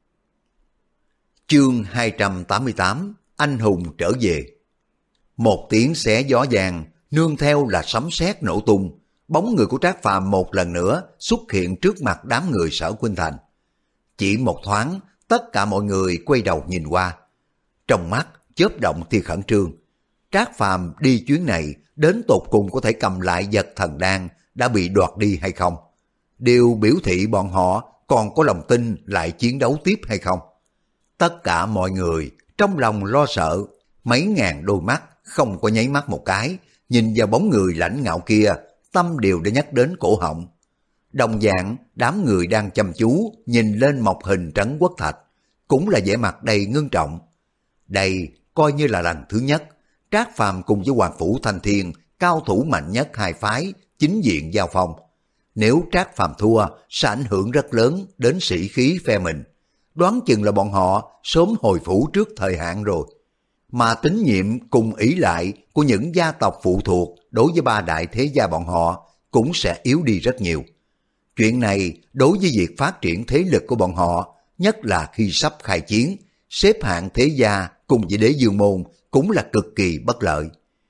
Chương hai trăm tám mươi tám, anh hùng trở về. Một tiếng xé gió vàng, nương theo là sấm sét nổ tung, bóng người của Trác Phàm một lần nữa xuất hiện trước mặt đám người Sở Huynh Thành. Chỉ một thoáng, tất cả mọi người quay đầu nhìn qua. Trong mắt chớp động tia khẩn trương. Trác Phàm đi chuyến này đến tột cùng có thể cầm lại vật thần đan đã bị đoạt đi hay không? Đều biểu thị bọn họ còn có lòng tin lại chiến đấu tiếp hay không? Tất cả mọi người trong lòng lo sợ, mấy ngàn đôi mắt không có nháy mắt một cái, nhìn vào bóng người lãnh ngạo kia, tâm đều đã nhắc đến cổ họng. Đồng dạng, đám người đang chăm chú nhìn lên mộc hình Trấn Quốc Thạch, cũng là vẻ mặt đầy ngưng trọng. Đây coi như là lần thứ nhất, Trác Phàm cùng với Hoàng Phủ Thanh Thiên, cao thủ mạnh nhất hai phái, chính diện giao phong. Nếu Trác Phàm thua, sẽ ảnh hưởng rất lớn đến sĩ khí phe mình. Đoán chừng là bọn họ sớm hồi phủ trước thời hạn rồi. Mà tín nhiệm cùng ý lại của những gia tộc phụ thuộc đối với ba đại thế gia bọn họ cũng sẽ yếu đi rất nhiều. Chuyện này đối với việc phát triển thế lực của bọn họ, nhất là khi sắp khai chiến, xếp hạng thế gia cùng với Đế Dương Môn cũng là cực kỳ bất lợi.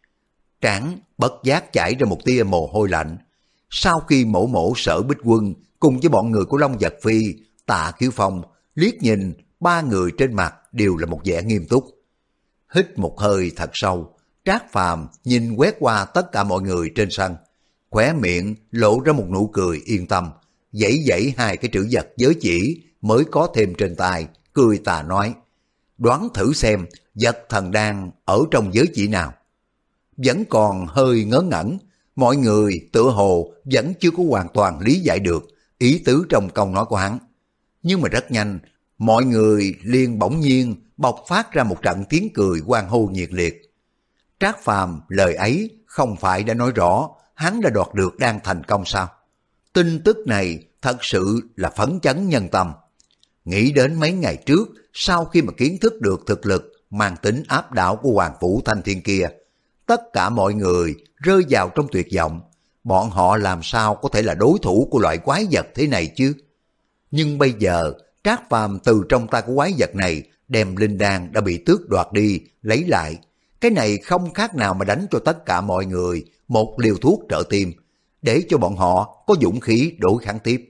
Trán bất giác chảy ra một tia mồ hôi lạnh. Sau khi mổ mổ Sở Bích Quân cùng với bọn người của Long Vật Phi, Tạ Kiếu Phong liếc nhìn, ba người trên mặt đều là một vẻ nghiêm túc. Hít một hơi thật sâu, Trác Phàm nhìn quét qua tất cả mọi người trên sân, khóe miệng lộ ra một nụ cười yên tâm, giãy giãy hai cái chữ vật giới chỉ mới có thêm trên tay, cười tà nói: đoán thử xem vật thần đan ở trong giới chỉ nào. Vẫn còn hơi ngớ ngẩn, mọi người tựa hồ vẫn chưa có hoàn toàn lý giải được ý tứ trong câu nói của hắn. Nhưng mà rất nhanh, mọi người liền bỗng nhiên bộc phát ra một trận tiếng cười hoan hô nhiệt liệt. Trác Phàm lời ấy không phải đã nói rõ hắn đã đoạt được đan thành công sao? Tin tức này thật sự là phấn chấn nhân tâm. Nghĩ đến mấy ngày trước, sau khi mà kiến thức được thực lực mang tính áp đảo của Hoàng Phủ Thanh Thiên kia, tất cả mọi người rơi vào trong tuyệt vọng. Bọn họ làm sao có thể là đối thủ của loại quái vật thế này chứ? Nhưng bây giờ, Trác Phàm từ trong tay của quái vật này đem linh đan đã bị tước đoạt đi, lấy lại. Cái này không khác nào mà đánh cho tất cả mọi người một liều thuốc trợ tim, để cho bọn họ có dũng khí đối kháng tiếp.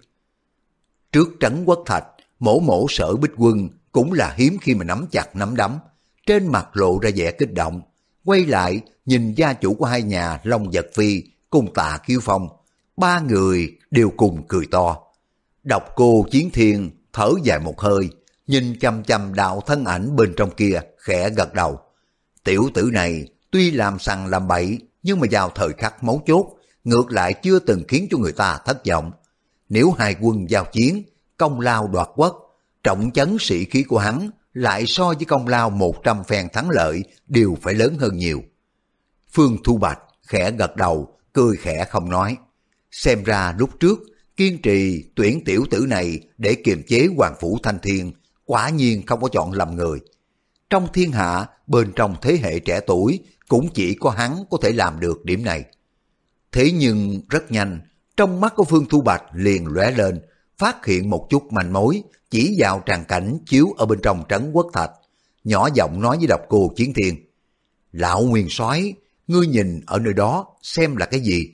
Trước trấn Quốc Thạch, mổ mổ Sở Bích Quân cũng là hiếm khi mà nắm chặt nắm đấm, trên mặt lộ ra vẻ kích động, quay lại nhìn gia chủ của hai nhà Long Vật Phi cùng Tạ Kiêu Phong, ba người đều cùng cười to. Độc Cô Chiến Thiên thở dài một hơi, nhìn chăm chăm đạo thân ảnh bên trong kia, khẽ gật đầu. Tiểu tử này tuy làm sằng làm bậy, nhưng mà vào thời khắc mấu chốt, ngược lại chưa từng khiến cho người ta thất vọng. Nếu hai quân giao chiến, công lao đoạt quốc, trọng chấn sĩ khí của hắn lại so với công lao một trăm phen thắng lợi đều phải lớn hơn nhiều. Phương Thu Bạch khẽ gật đầu, cười khẽ không nói. Xem ra lúc trước, kiên trì tuyển tiểu tử này để kiềm chế Hoàng Phủ Thanh Thiên, quả nhiên không có chọn lầm người. Trong thiên hạ, bên trong thế hệ trẻ tuổi, cũng chỉ có hắn có thể làm được điểm này. Thế nhưng rất nhanh, trong mắt của Phương Thu Bạch liền lóe lên, phát hiện một chút manh mối, chỉ vào tràng cảnh chiếu ở bên trong trấn Quốc Thạch, nhỏ giọng nói với Độc Cô Chiến Thiên. Lão Nguyên Soái, ngươi nhìn ở nơi đó xem là cái gì?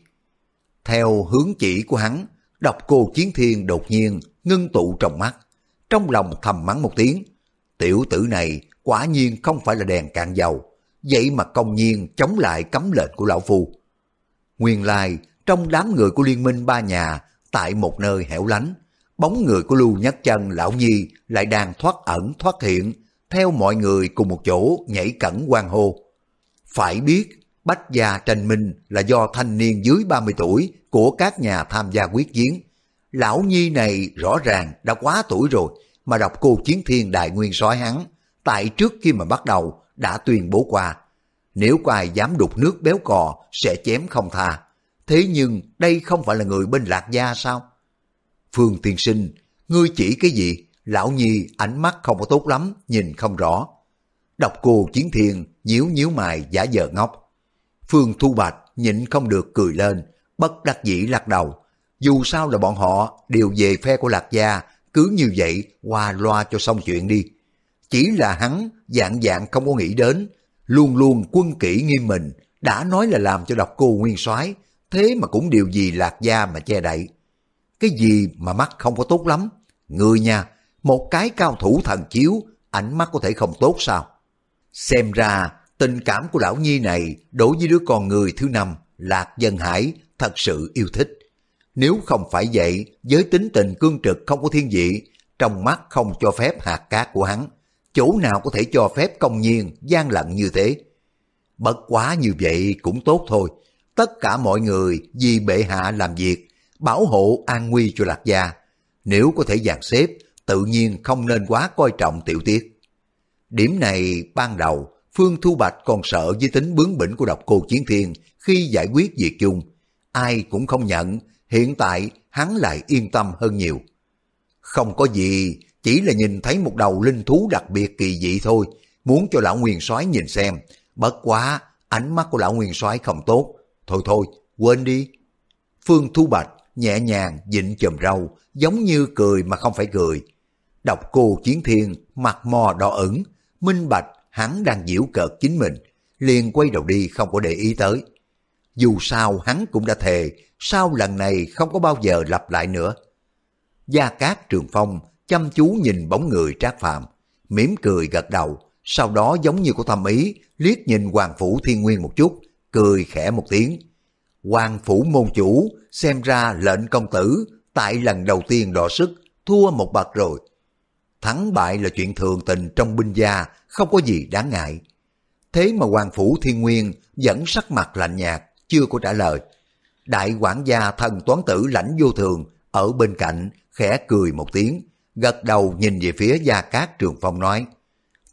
Theo hướng chỉ của hắn, Độc Cô Chiến Thiên đột nhiên ngưng tụ trong mắt, trong lòng thầm mắng một tiếng. Tiểu tử này quả nhiên không phải là đèn cạn dầu, vậy mà công nhiên chống lại cấm lệnh của lão phu. Nguyên lai trong đám người của liên minh ba nhà, tại một nơi hẻo lánh, bóng người của Lưu Nhất Chân lão nhi lại đang thoát ẩn thoát hiện, theo mọi người cùng một chỗ nhảy cẩn hoan hô. Phải biết, Bách Gia tranh minh là do thanh niên dưới ba mươi tuổi của các nhà tham gia quyết chiến. Lão nhi này rõ ràng đã quá tuổi rồi, mà Độc Cô Chiến Thiên đại nguyên soái hắn, tại trước khi mà bắt đầu đã tuyên bố qua. Nếu có ai dám đục nước béo cò sẽ chém không tha. Thế nhưng đây không phải là người bên Lạc Gia sao? Phương tiên sinh, ngươi chỉ cái gì? Lão nhi ánh mắt không có tốt lắm, nhìn không rõ. Độc Cô Chiến Thiên nhíu nhíu mày giả vờ ngốc. Phương Thu Bạch nhịn không được cười lên, bất đắc dĩ lắc đầu. Dù sao là bọn họ đều về phe của Lạc Gia, cứ như vậy qua loa cho xong chuyện đi. Chỉ là hắn dạng dạng không có nghĩ đến, luôn luôn quân kỷ nghiêm mình, đã nói là làm cho Độc Cô nguyên soái, thế mà cũng điều gì Lạc Gia mà che đậy. Cái gì mà mắt không có tốt lắm? Người nha, một cái cao thủ thần chiếu, ánh mắt có thể không tốt sao? Xem ra tình cảm của lão nhi này đối với đứa con người thứ năm, Lạc Dân Hải, thật sự yêu thích. Nếu không phải vậy, với tính tình cương trực không có thiên vị, trong mắt không cho phép hạt cát của hắn, chỗ nào có thể cho phép công nhiên gian lận như thế. Bất quá như vậy cũng tốt thôi, tất cả mọi người vì bệ hạ làm việc, bảo hộ an nguy cho Lạc Gia. Nếu có thể dàn xếp, tự nhiên không nên quá coi trọng tiểu tiết. Điểm này ban đầu, Phương Thu Bạch còn sợ với tính bướng bỉnh của Độc Cô Chiến Thiên khi giải quyết việc chung. Ai cũng không nhận, hiện tại hắn lại yên tâm hơn nhiều. Không có gì, chỉ là nhìn thấy một đầu linh thú đặc biệt kỳ dị thôi, muốn cho lão nguyên soái nhìn xem. Bất quá, ánh mắt của lão nguyên soái không tốt. Thôi thôi, quên đi. Phương Thu Bạch nhẹ nhàng vịn chòm râu, giống như cười mà không phải cười. Độc Cô Chiến Thiên mặt mò đỏ ửng, minh bạch hắn đang giễu cợt chính mình, liền quay đầu đi không có để ý tới. Dù sao hắn cũng đã thề, sau lần này không có bao giờ lặp lại nữa. Gia Cát Trường Phong chăm chú nhìn bóng người Trác Phàm, mỉm cười gật đầu, sau đó giống như có thầm ý, liếc nhìn Hoàng Phủ Thiên Nguyên một chút, cười khẽ một tiếng. Hoàng Phủ môn chủ, xem ra lệnh công tử, tại lần đầu tiên đọ sức, thua một bậc rồi. Thắng bại là chuyện thường tình trong binh gia, không có gì đáng ngại. Thế mà Hoàng Phủ Thiên Nguyên vẫn sắc mặt lạnh nhạt, chưa có trả lời. Đại quản gia thần toán tử Lãnh Vô Thường ở bên cạnh khẽ cười một tiếng, gật đầu nhìn về phía Gia Cát Trường Phong nói: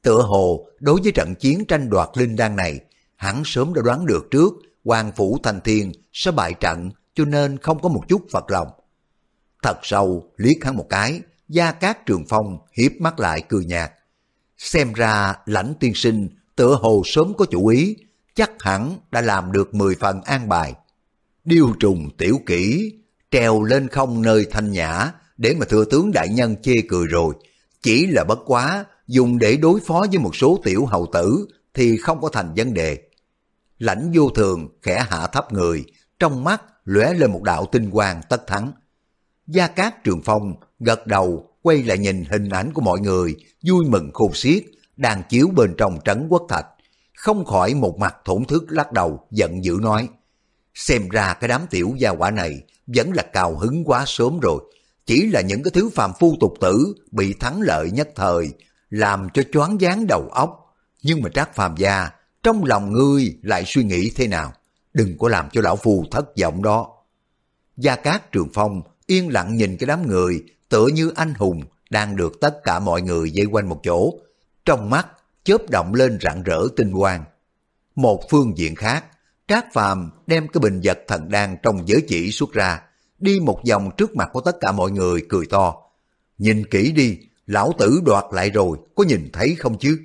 Tựa hồ đối với trận chiến tranh đoạt linh đan này, hắn sớm đã đoán được trước Hoàng Phủ Thanh Thiên sẽ bại trận, cho nên không có một chút phật lòng. Thật sâu liếc hắn một cái, Gia Cát Trường Phong hiếp mắt lại cười nhạt. Xem ra Lãnh tiên sinh tựa hồ sớm có chủ ý, chắc hẳn đã làm được mười phần an bài. Điêu trùng tiểu kỹ, treo lên không nơi thanh nhã, để mà thừa tướng đại nhân chê cười rồi. Chỉ là bất quá, dùng để đối phó với một số tiểu hầu tử thì không có thành vấn đề. Lãnh Vô Thường khẽ hạ thấp người, trong mắt lóe lên một đạo tinh quang tất thắng. Gia Cát Trường Phong gật đầu, quay lại nhìn hình ảnh của mọi người, vui mừng khôn xiết, đang chiếu bên trong trấn Quốc Thạch. Không khỏi một mặt thổn thức lắc đầu, giận dữ nói. Xem ra cái đám tiểu gia quả này vẫn là cao hứng quá sớm rồi. Chỉ là những cái thứ phàm phu tục tử bị thắng lợi nhất thời, làm cho choáng váng đầu óc. Nhưng mà Trác Phàm gia, trong lòng ngươi lại suy nghĩ thế nào? Đừng có làm cho lão phu thất vọng đó. Gia Cát Trường Phong yên lặng nhìn cái đám người tựa như anh hùng đang được tất cả mọi người vây quanh một chỗ. Trong mắt chớp động lên rạng rỡ tinh quang. Một phương diện khác, Trác Phàm đem cái bình vật thần đan trong giới chỉ xuất ra, đi một vòng trước mặt của tất cả mọi người cười to. Nhìn kỹ đi, lão tử đoạt lại rồi, có nhìn thấy không chứ?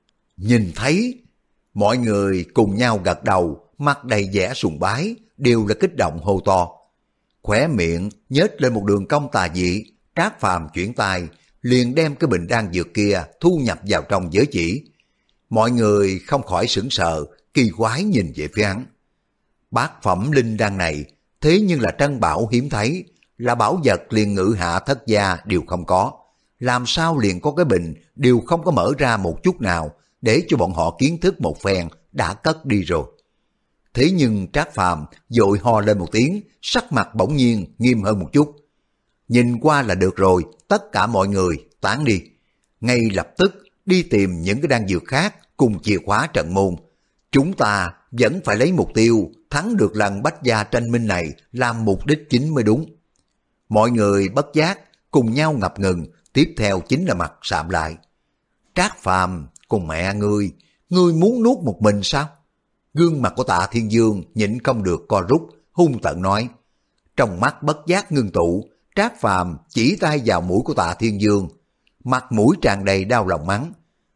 Nhìn thấy. Mọi người cùng nhau gật đầu, mặt đầy vẻ sùng bái, đều là kích động hô to. Khóe miệng nhếch lên một đường cong tà dị, Trác Phàm chuyển tay, liền đem cái bình đan dược kia thu nhập vào trong giới chỉ. Mọi người không khỏi sửng sợ, kỳ quái nhìn về phía hắn. Bát phẩm linh đan này thế nhưng là trân bảo hiếm thấy, là bảo vật liền ngự hạ thất gia đều không có. Làm sao liền có cái bình đều không có mở ra một chút nào, để cho bọn họ kiến thức một phen đã cất đi rồi. Thế nhưng Trác Phàm vội ho lên một tiếng, sắc mặt bỗng nhiên nghiêm hơn một chút. Nhìn qua là được rồi, tất cả mọi người tán đi. Ngay lập tức đi tìm những cái đan dược khác cùng chìa khóa trận môn. Chúng ta vẫn phải lấy mục tiêu thắng được lần bách gia tranh minh này làm mục đích chính mới đúng. Mọi người bất giác cùng nhau ngập ngừng, tiếp theo chính là mặt sạm lại. Trác Phàm, cùng mẹ ngươi, ngươi muốn nuốt một mình sao? Gương mặt của Tạ Thiên Dương nhịn không được co rút, hung tợn nói. Trong mắt bất giác ngưng tụ, Trác Phàm chỉ tay vào mũi của Tạ Thiên Dương, mặt mũi tràn đầy đau lòng mắng.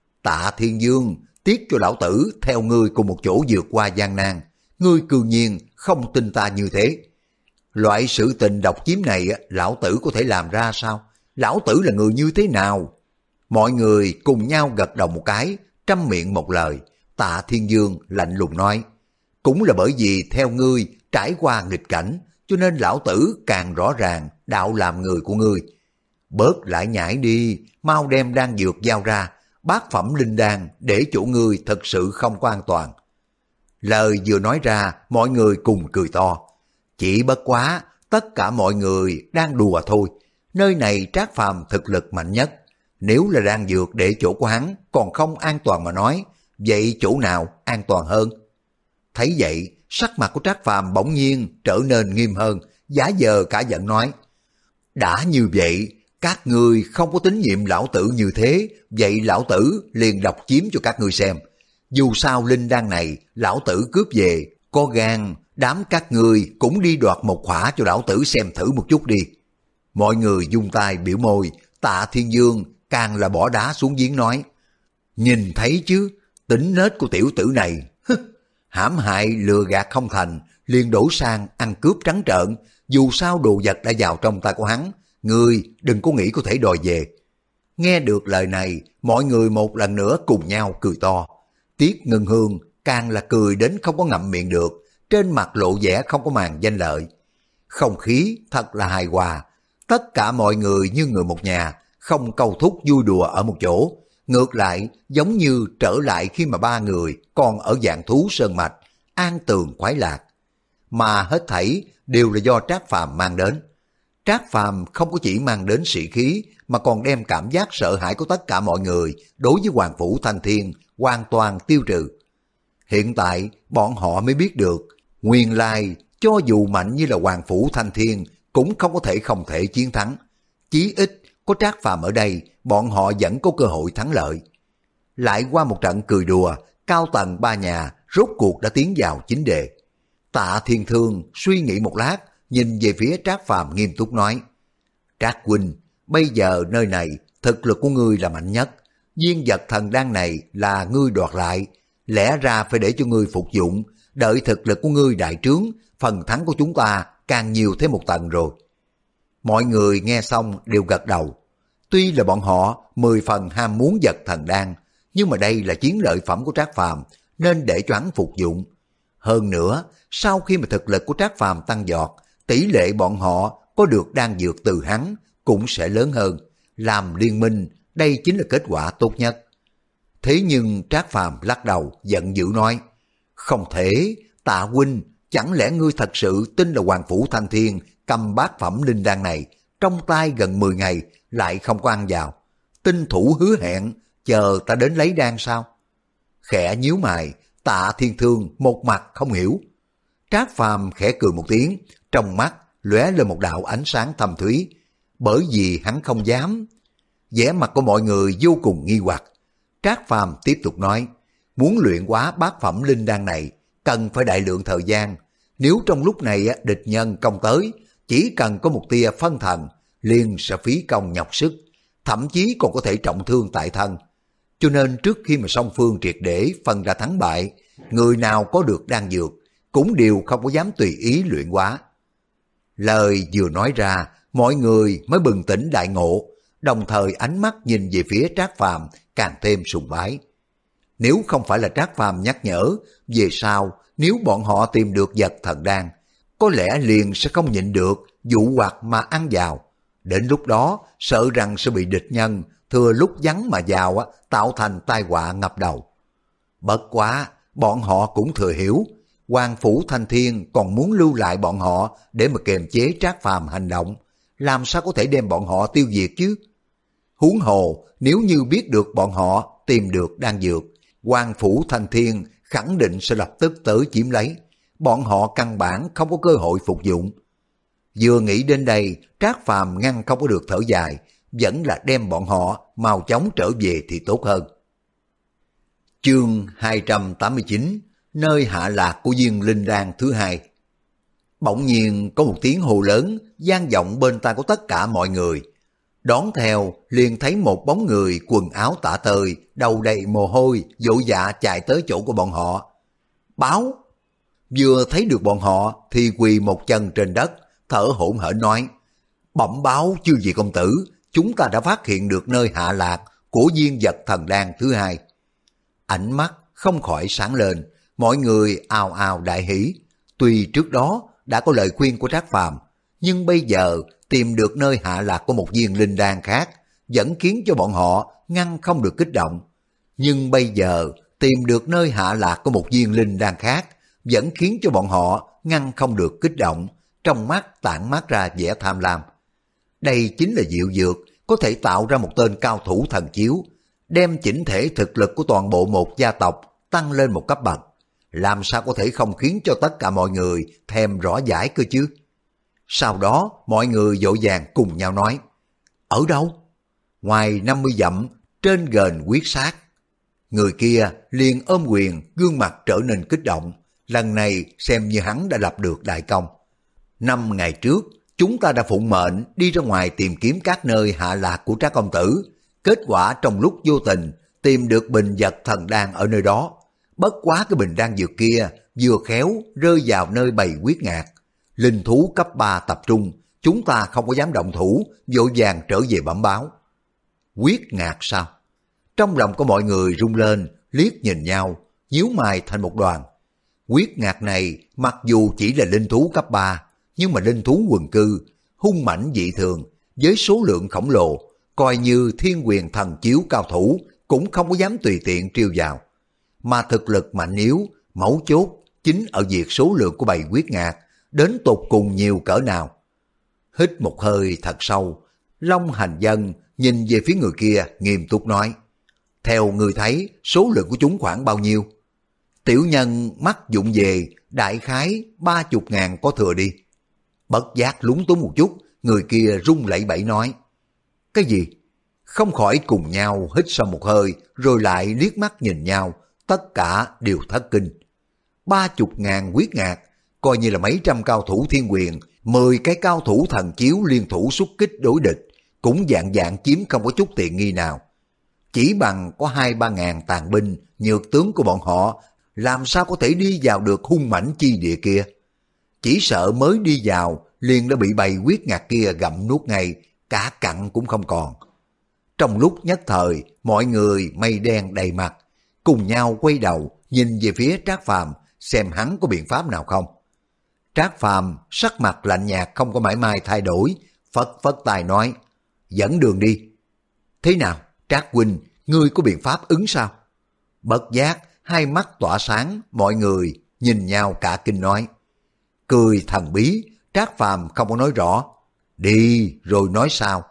Tạ Thiên Dương, tiếc cho lão tử theo ngươi cùng một chỗ vượt qua gian nan, ngươi cư nhiên không tin ta như thế. Loại sự tình độc chiếm này lão tử có thể làm ra sao? Lão tử là người như thế nào? Mọi người cùng nhau gật đầu một cái, trăm miệng một lời. Tạ Thiên Dương lạnh lùng nói, cũng là bởi vì theo ngươi trải qua nghịch cảnh, cho nên lão tử càng rõ ràng đạo làm người của ngươi. Bớt lại nhảy đi, mau đem đan dược giao ra, bát phẩm linh đan để chỗ ngươi thật sự không có an toàn. Lời vừa nói ra, mọi người cùng cười to. Chỉ bất quá, tất cả mọi người đang đùa thôi. Nơi này Trác Phàm thực lực mạnh nhất. Nếu là đan dược để chỗ của hắn còn không an toàn mà nói, vậy chỗ nào an toàn hơn? Thấy vậy, sắc mặt của Trác Phàm bỗng nhiên trở nên nghiêm hơn, giả vờ cả giận nói. Đã như vậy, các ngươi không có tín nhiệm lão tử như thế, vậy lão tử liền độc chiếm cho các ngươi xem. Dù sao linh đan này, lão tử cướp về, có gan, đám các ngươi cũng đi đoạt một khỏa cho lão tử xem thử một chút đi. Mọi người dung tay biểu môi, Tạ Thiên Dương càng là bỏ đá xuống giếng nói. Nhìn thấy chứ, tính nết của tiểu tử này, hãm hại lừa gạt không thành, liền đổ sang ăn cướp trắng trợn, dù sao đồ vật đã vào trong tay của hắn, ngươi đừng có nghĩ có thể đòi về. Nghe được lời này, mọi người một lần nữa cùng nhau cười to. Tiết Ngân Hương càng là cười đến không có ngậm miệng được, trên mặt lộ vẻ không có màng danh lợi. Không khí thật là hài hòa, tất cả mọi người như người một nhà, không câu thúc vui đùa ở một chỗ. Ngược lại giống như trở lại khi mà ba người còn ở dạng thú sơn mạch, an tường khoái lạc. Mà hết thảy đều là do Trác Phàm mang đến. Trác Phàm không có chỉ mang đến sĩ khí, mà còn đem cảm giác sợ hãi của tất cả mọi người đối với Hoàng Phủ Thanh Thiên hoàn toàn tiêu trừ. Hiện tại bọn họ mới biết được, nguyên lai cho dù mạnh như là Hoàng Phủ Thanh Thiên cũng không có thể không thể chiến thắng. Chí ít có Trác Phàm ở đây, bọn họ vẫn có cơ hội thắng lợi. Lại qua một trận cười đùa, cao tầng ba nhà rốt cuộc đã tiến vào chính đề. Tạ Thiên Thương suy nghĩ một lát, nhìn về phía Trác Phàm nghiêm túc nói: Trác huynh, bây giờ nơi này thực lực của ngươi là mạnh nhất, viên vật thần đan này là ngươi đoạt lại, lẽ ra phải để cho ngươi phục dụng, đợi thực lực của ngươi đại trướng, phần thắng của chúng ta càng nhiều thêm một tầng rồi. Mọi người nghe xong đều gật đầu. Tuy là bọn họ mười phần ham muốn vật thần đan, nhưng mà đây là chiến lợi phẩm của Trác Phàm nên để cho hắn phục dụng. Hơn nữa, sau khi mà thực lực của Trác Phàm tăng giọt, tỷ lệ bọn họ có được đan dược từ hắn cũng sẽ lớn hơn. Làm liên minh, đây chính là kết quả tốt nhất. Thế nhưng Trác Phàm lắc đầu giận dữ nói: Không thể, Tạ huynh, chẳng lẽ ngươi thật sự tin là Hoàng Phủ Thanh Thiên cầm bát phẩm linh đan này trong tay gần mười ngày lại không có ăn vào? Tinh thủ hứa hẹn chờ ta đến lấy đan sao? Khẽ nhíu mày, Tạ Thiên Thương một mặt không hiểu. Trác Phàm khẽ cười một tiếng, trong mắt lóe lên một đạo ánh sáng thâm thúy, bởi vì hắn không dám. Vẻ mặt của mọi người vô cùng nghi hoặc. Trác Phàm tiếp tục nói: Muốn luyện hóa bát phẩm linh đan này cần phải đại lượng thời gian. Nếu trong lúc này địch nhân công tới, chỉ cần có một tia phân thần, liền sẽ phí công nhọc sức, thậm chí còn có thể trọng thương tại thân. Cho nên trước khi mà song phương triệt để phân ra thắng bại, người nào có được đan dược cũng đều không có dám tùy ý luyện hóa. Lời vừa nói ra, mọi người mới bừng tỉnh đại ngộ, đồng thời ánh mắt nhìn về phía Trác Phàm càng thêm sùng bái. Nếu không phải là Trác Phàm nhắc nhở, về sau nếu bọn họ tìm được vật thần đan, có lẽ liền sẽ không nhịn được dụ hoặc mà ăn vào. Đến lúc đó sợ rằng sẽ bị địch nhân thừa lúc vắng mà vào, tạo thành tai họa ngập đầu. Bất quá, bọn họ cũng thừa hiểu, Hoàng Phủ Thanh Thiên còn muốn lưu lại bọn họ để mà kiềm chế Trác Phàm hành động, làm sao có thể đem bọn họ tiêu diệt chứ? Huống hồ, nếu như biết được bọn họ tìm được đan dược, Hoàng Phủ Thanh Thiên khẳng định sẽ lập tức tới chiếm lấy, bọn họ căn bản không có cơ hội phục dụng. Vừa nghĩ đến đây, Trác Phàm ngăn không có được thở dài, vẫn là đem bọn họ mau chóng trở về thì tốt hơn. Chương hai trăm tám mươi chín, nơi hạ lạc của viên linh đan thứ hai. Bỗng nhiên có một tiếng hô lớn vang vọng bên tai của tất cả mọi người. Đón theo liền thấy một bóng người quần áo tả tơi, đầu đầy mồ hôi, vội dạ chạy tới chỗ của bọn họ. Báo! Vừa thấy được bọn họ thì quỳ một chân trên đất, thở hổn hển nói: Bẩm báo chư vị công tử, chúng ta đã phát hiện được nơi hạ lạc của viên vật thần đan thứ hai. Ánh mắt không khỏi sáng lên, mọi người ào ào đại hỉ. Tuy trước đó đã có lời khuyên của Trác Phàm, nhưng bây giờ tìm được nơi hạ lạc của một viên linh đan khác vẫn khiến cho bọn họ ngăn không được kích động. Nhưng bây giờ tìm được nơi hạ lạc của một viên linh đan khác vẫn khiến cho bọn họ ngăn không được kích động, trong mắt tản mát ra vẻ tham lam. Đây chính là diệu dược có thể tạo ra một tên cao thủ thần chiếu, đem chỉnh thể thực lực của toàn bộ một gia tộc tăng lên một cấp bậc. Làm sao có thể không khiến cho tất cả mọi người thèm rõ giải cơ chứ? Sau đó mọi người vội vàng cùng nhau nói: Ở đâu? Ngoài năm mươi dặm, trên gần quyết sát. Người kia liền ôm quyền, gương mặt trở nên kích động. Lần này xem như hắn đã lập được đại công. Năm ngày trước, chúng ta đã phụng mệnh đi ra ngoài tìm kiếm các nơi hạ lạc của Trác công tử. Kết quả trong lúc vô tình tìm được bình vật thần đan ở nơi đó. Bất quá cái bình đan dược kia vừa khéo rơi vào nơi bầy quyết ngạc. Linh thú cấp ba tập trung, chúng ta không có dám động thủ, vội vàng trở về bẩm báo. Quyết ngạc sao? Trong lòng của mọi người rung lên, liếc nhìn nhau, nhíu mày thành một đoàn. Quyết ngạc này mặc dù chỉ là linh thú cấp ba, nhưng mà linh thú quần cư, hung mãnh dị thường, với số lượng khổng lồ, coi như thiên quyền thần chiếu cao thủ cũng không có dám tùy tiện triêu vào. Mà thực lực mạnh yếu, mấu chốt chính ở việc số lượng của bầy quyết ngạc đến tột cùng nhiều cỡ nào. Hít một hơi thật sâu, Long Hành Dân nhìn về phía người kia nghiêm túc nói: Theo người thấy số lượng của chúng khoảng bao nhiêu? Tiểu nhân mắt dụng về đại khái ba chục ngàn có thừa đi. Bất giác lúng túng một chút, người kia run lẩy bẩy nói: Cái gì? không khỏi cùng nhau hít sâu một hơi rồi lại liếc mắt nhìn nhau, tất cả đều thất kinh. Ba chục ngàn quyết ngạc, coi như là mấy trăm cao thủ thiên quyền, mười cái cao thủ thần chiếu liên thủ xuất kích đối địch, cũng dạng dạng chiếm không có chút tiện nghi nào. Chỉ bằng có hai ba ngàn tàn binh, nhược tướng của bọn họ, làm sao có thể đi vào được hung mãnh chi địa kia. Chỉ sợ mới đi vào, liền đã bị bầy quyết ngạc kia gặm nuốt ngay, cả cặn cũng không còn. Trong lúc nhất thời, mọi người mây đen đầy mặt, cùng nhau quay đầu, nhìn về phía Trác Phàm xem hắn có biện pháp nào không. Trác Phàm sắc mặt lạnh nhạt không có mảy may thay đổi, phất phất tay nói, dẫn đường đi. Thế nào, Trác huynh, ngươi có biện pháp ứng sao? Bất giác, hai mắt tỏa sáng, mọi người nhìn nhau cả kinh nói. Cười thần bí, Trác Phàm không có nói rõ. Đi rồi nói sao?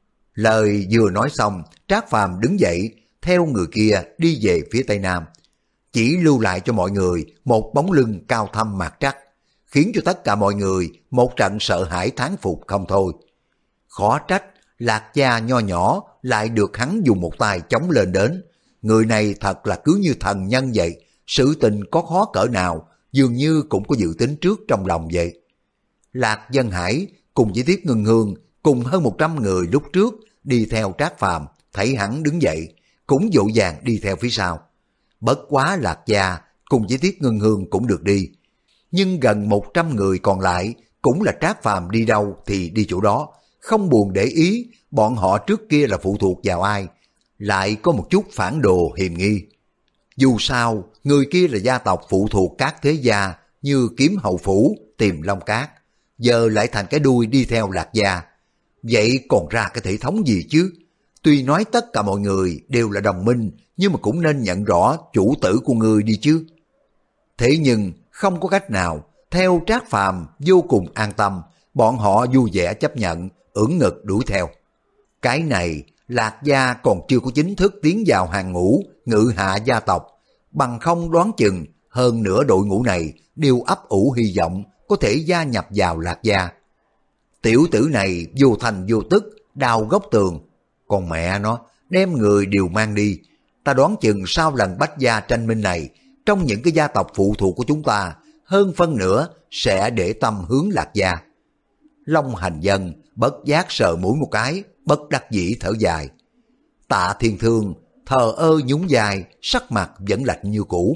Lời vừa nói xong, Trác Phàm đứng dậy, theo người kia đi về phía tây nam. Chỉ lưu lại cho mọi người một bóng lưng cao thâm mạc trắc, khiến cho tất cả mọi người một trận sợ hãi thán phục không thôi. Khó trách, Lạc Gia nho nhỏ lại được hắn dùng một tay chống lên đến. Người này thật là cứ như thần nhân vậy, sự tình có khó cỡ nào, dường như cũng có dự tính trước trong lòng vậy. Lạc Dân Hải cùng với Tiết Ngân Hương cùng hơn một trăm người lúc trước đi theo Trác Phàm, thấy hắn đứng dậy, cũng vội vàng đi theo phía sau. Bất quá Lạc Gia cùng với Tiết Ngân Hương cũng được đi, nhưng gần một trăm người còn lại cũng là Trác Phàm đi đâu thì đi chỗ đó, không buồn để ý bọn họ trước kia là phụ thuộc vào ai, lại có một chút phản đồ hiềm nghi. Dù sao, người kia là gia tộc phụ thuộc các thế gia như Kiếm Hầu Phủ, Tiềm Long Cát, giờ lại thành cái đuôi đi theo Lạc Gia. Vậy còn ra cái thể thống gì chứ? Tuy nói tất cả mọi người đều là đồng minh, nhưng mà cũng nên nhận rõ chủ tử của người đi chứ. Thế nhưng không có cách nào, theo Trác Phàm vô cùng an tâm, bọn họ vui vẻ chấp nhận, ưỡn ngực đuổi theo. Cái này, Lạc Gia còn chưa có chính thức tiến vào hàng ngũ ngự hạ gia tộc, bằng không đoán chừng hơn nửa đội ngũ này đều ấp ủ hy vọng có thể gia nhập vào Lạc Gia. Tiểu tử này vô thành vô tức, đào gốc tường, còn mẹ nó đem người đều mang đi. Ta đoán chừng sau lần bách gia tranh minh này, trong những cái gia tộc phụ thuộc của chúng ta, hơn phân nửa sẽ để tâm hướng Lạc Gia. Long Hành Dân bất giác sờ mũi một cái, bất đắc dĩ thở dài. Tạ Thiên Thương thờ ơ nhún vai, sắc mặt vẫn lạnh như cũ.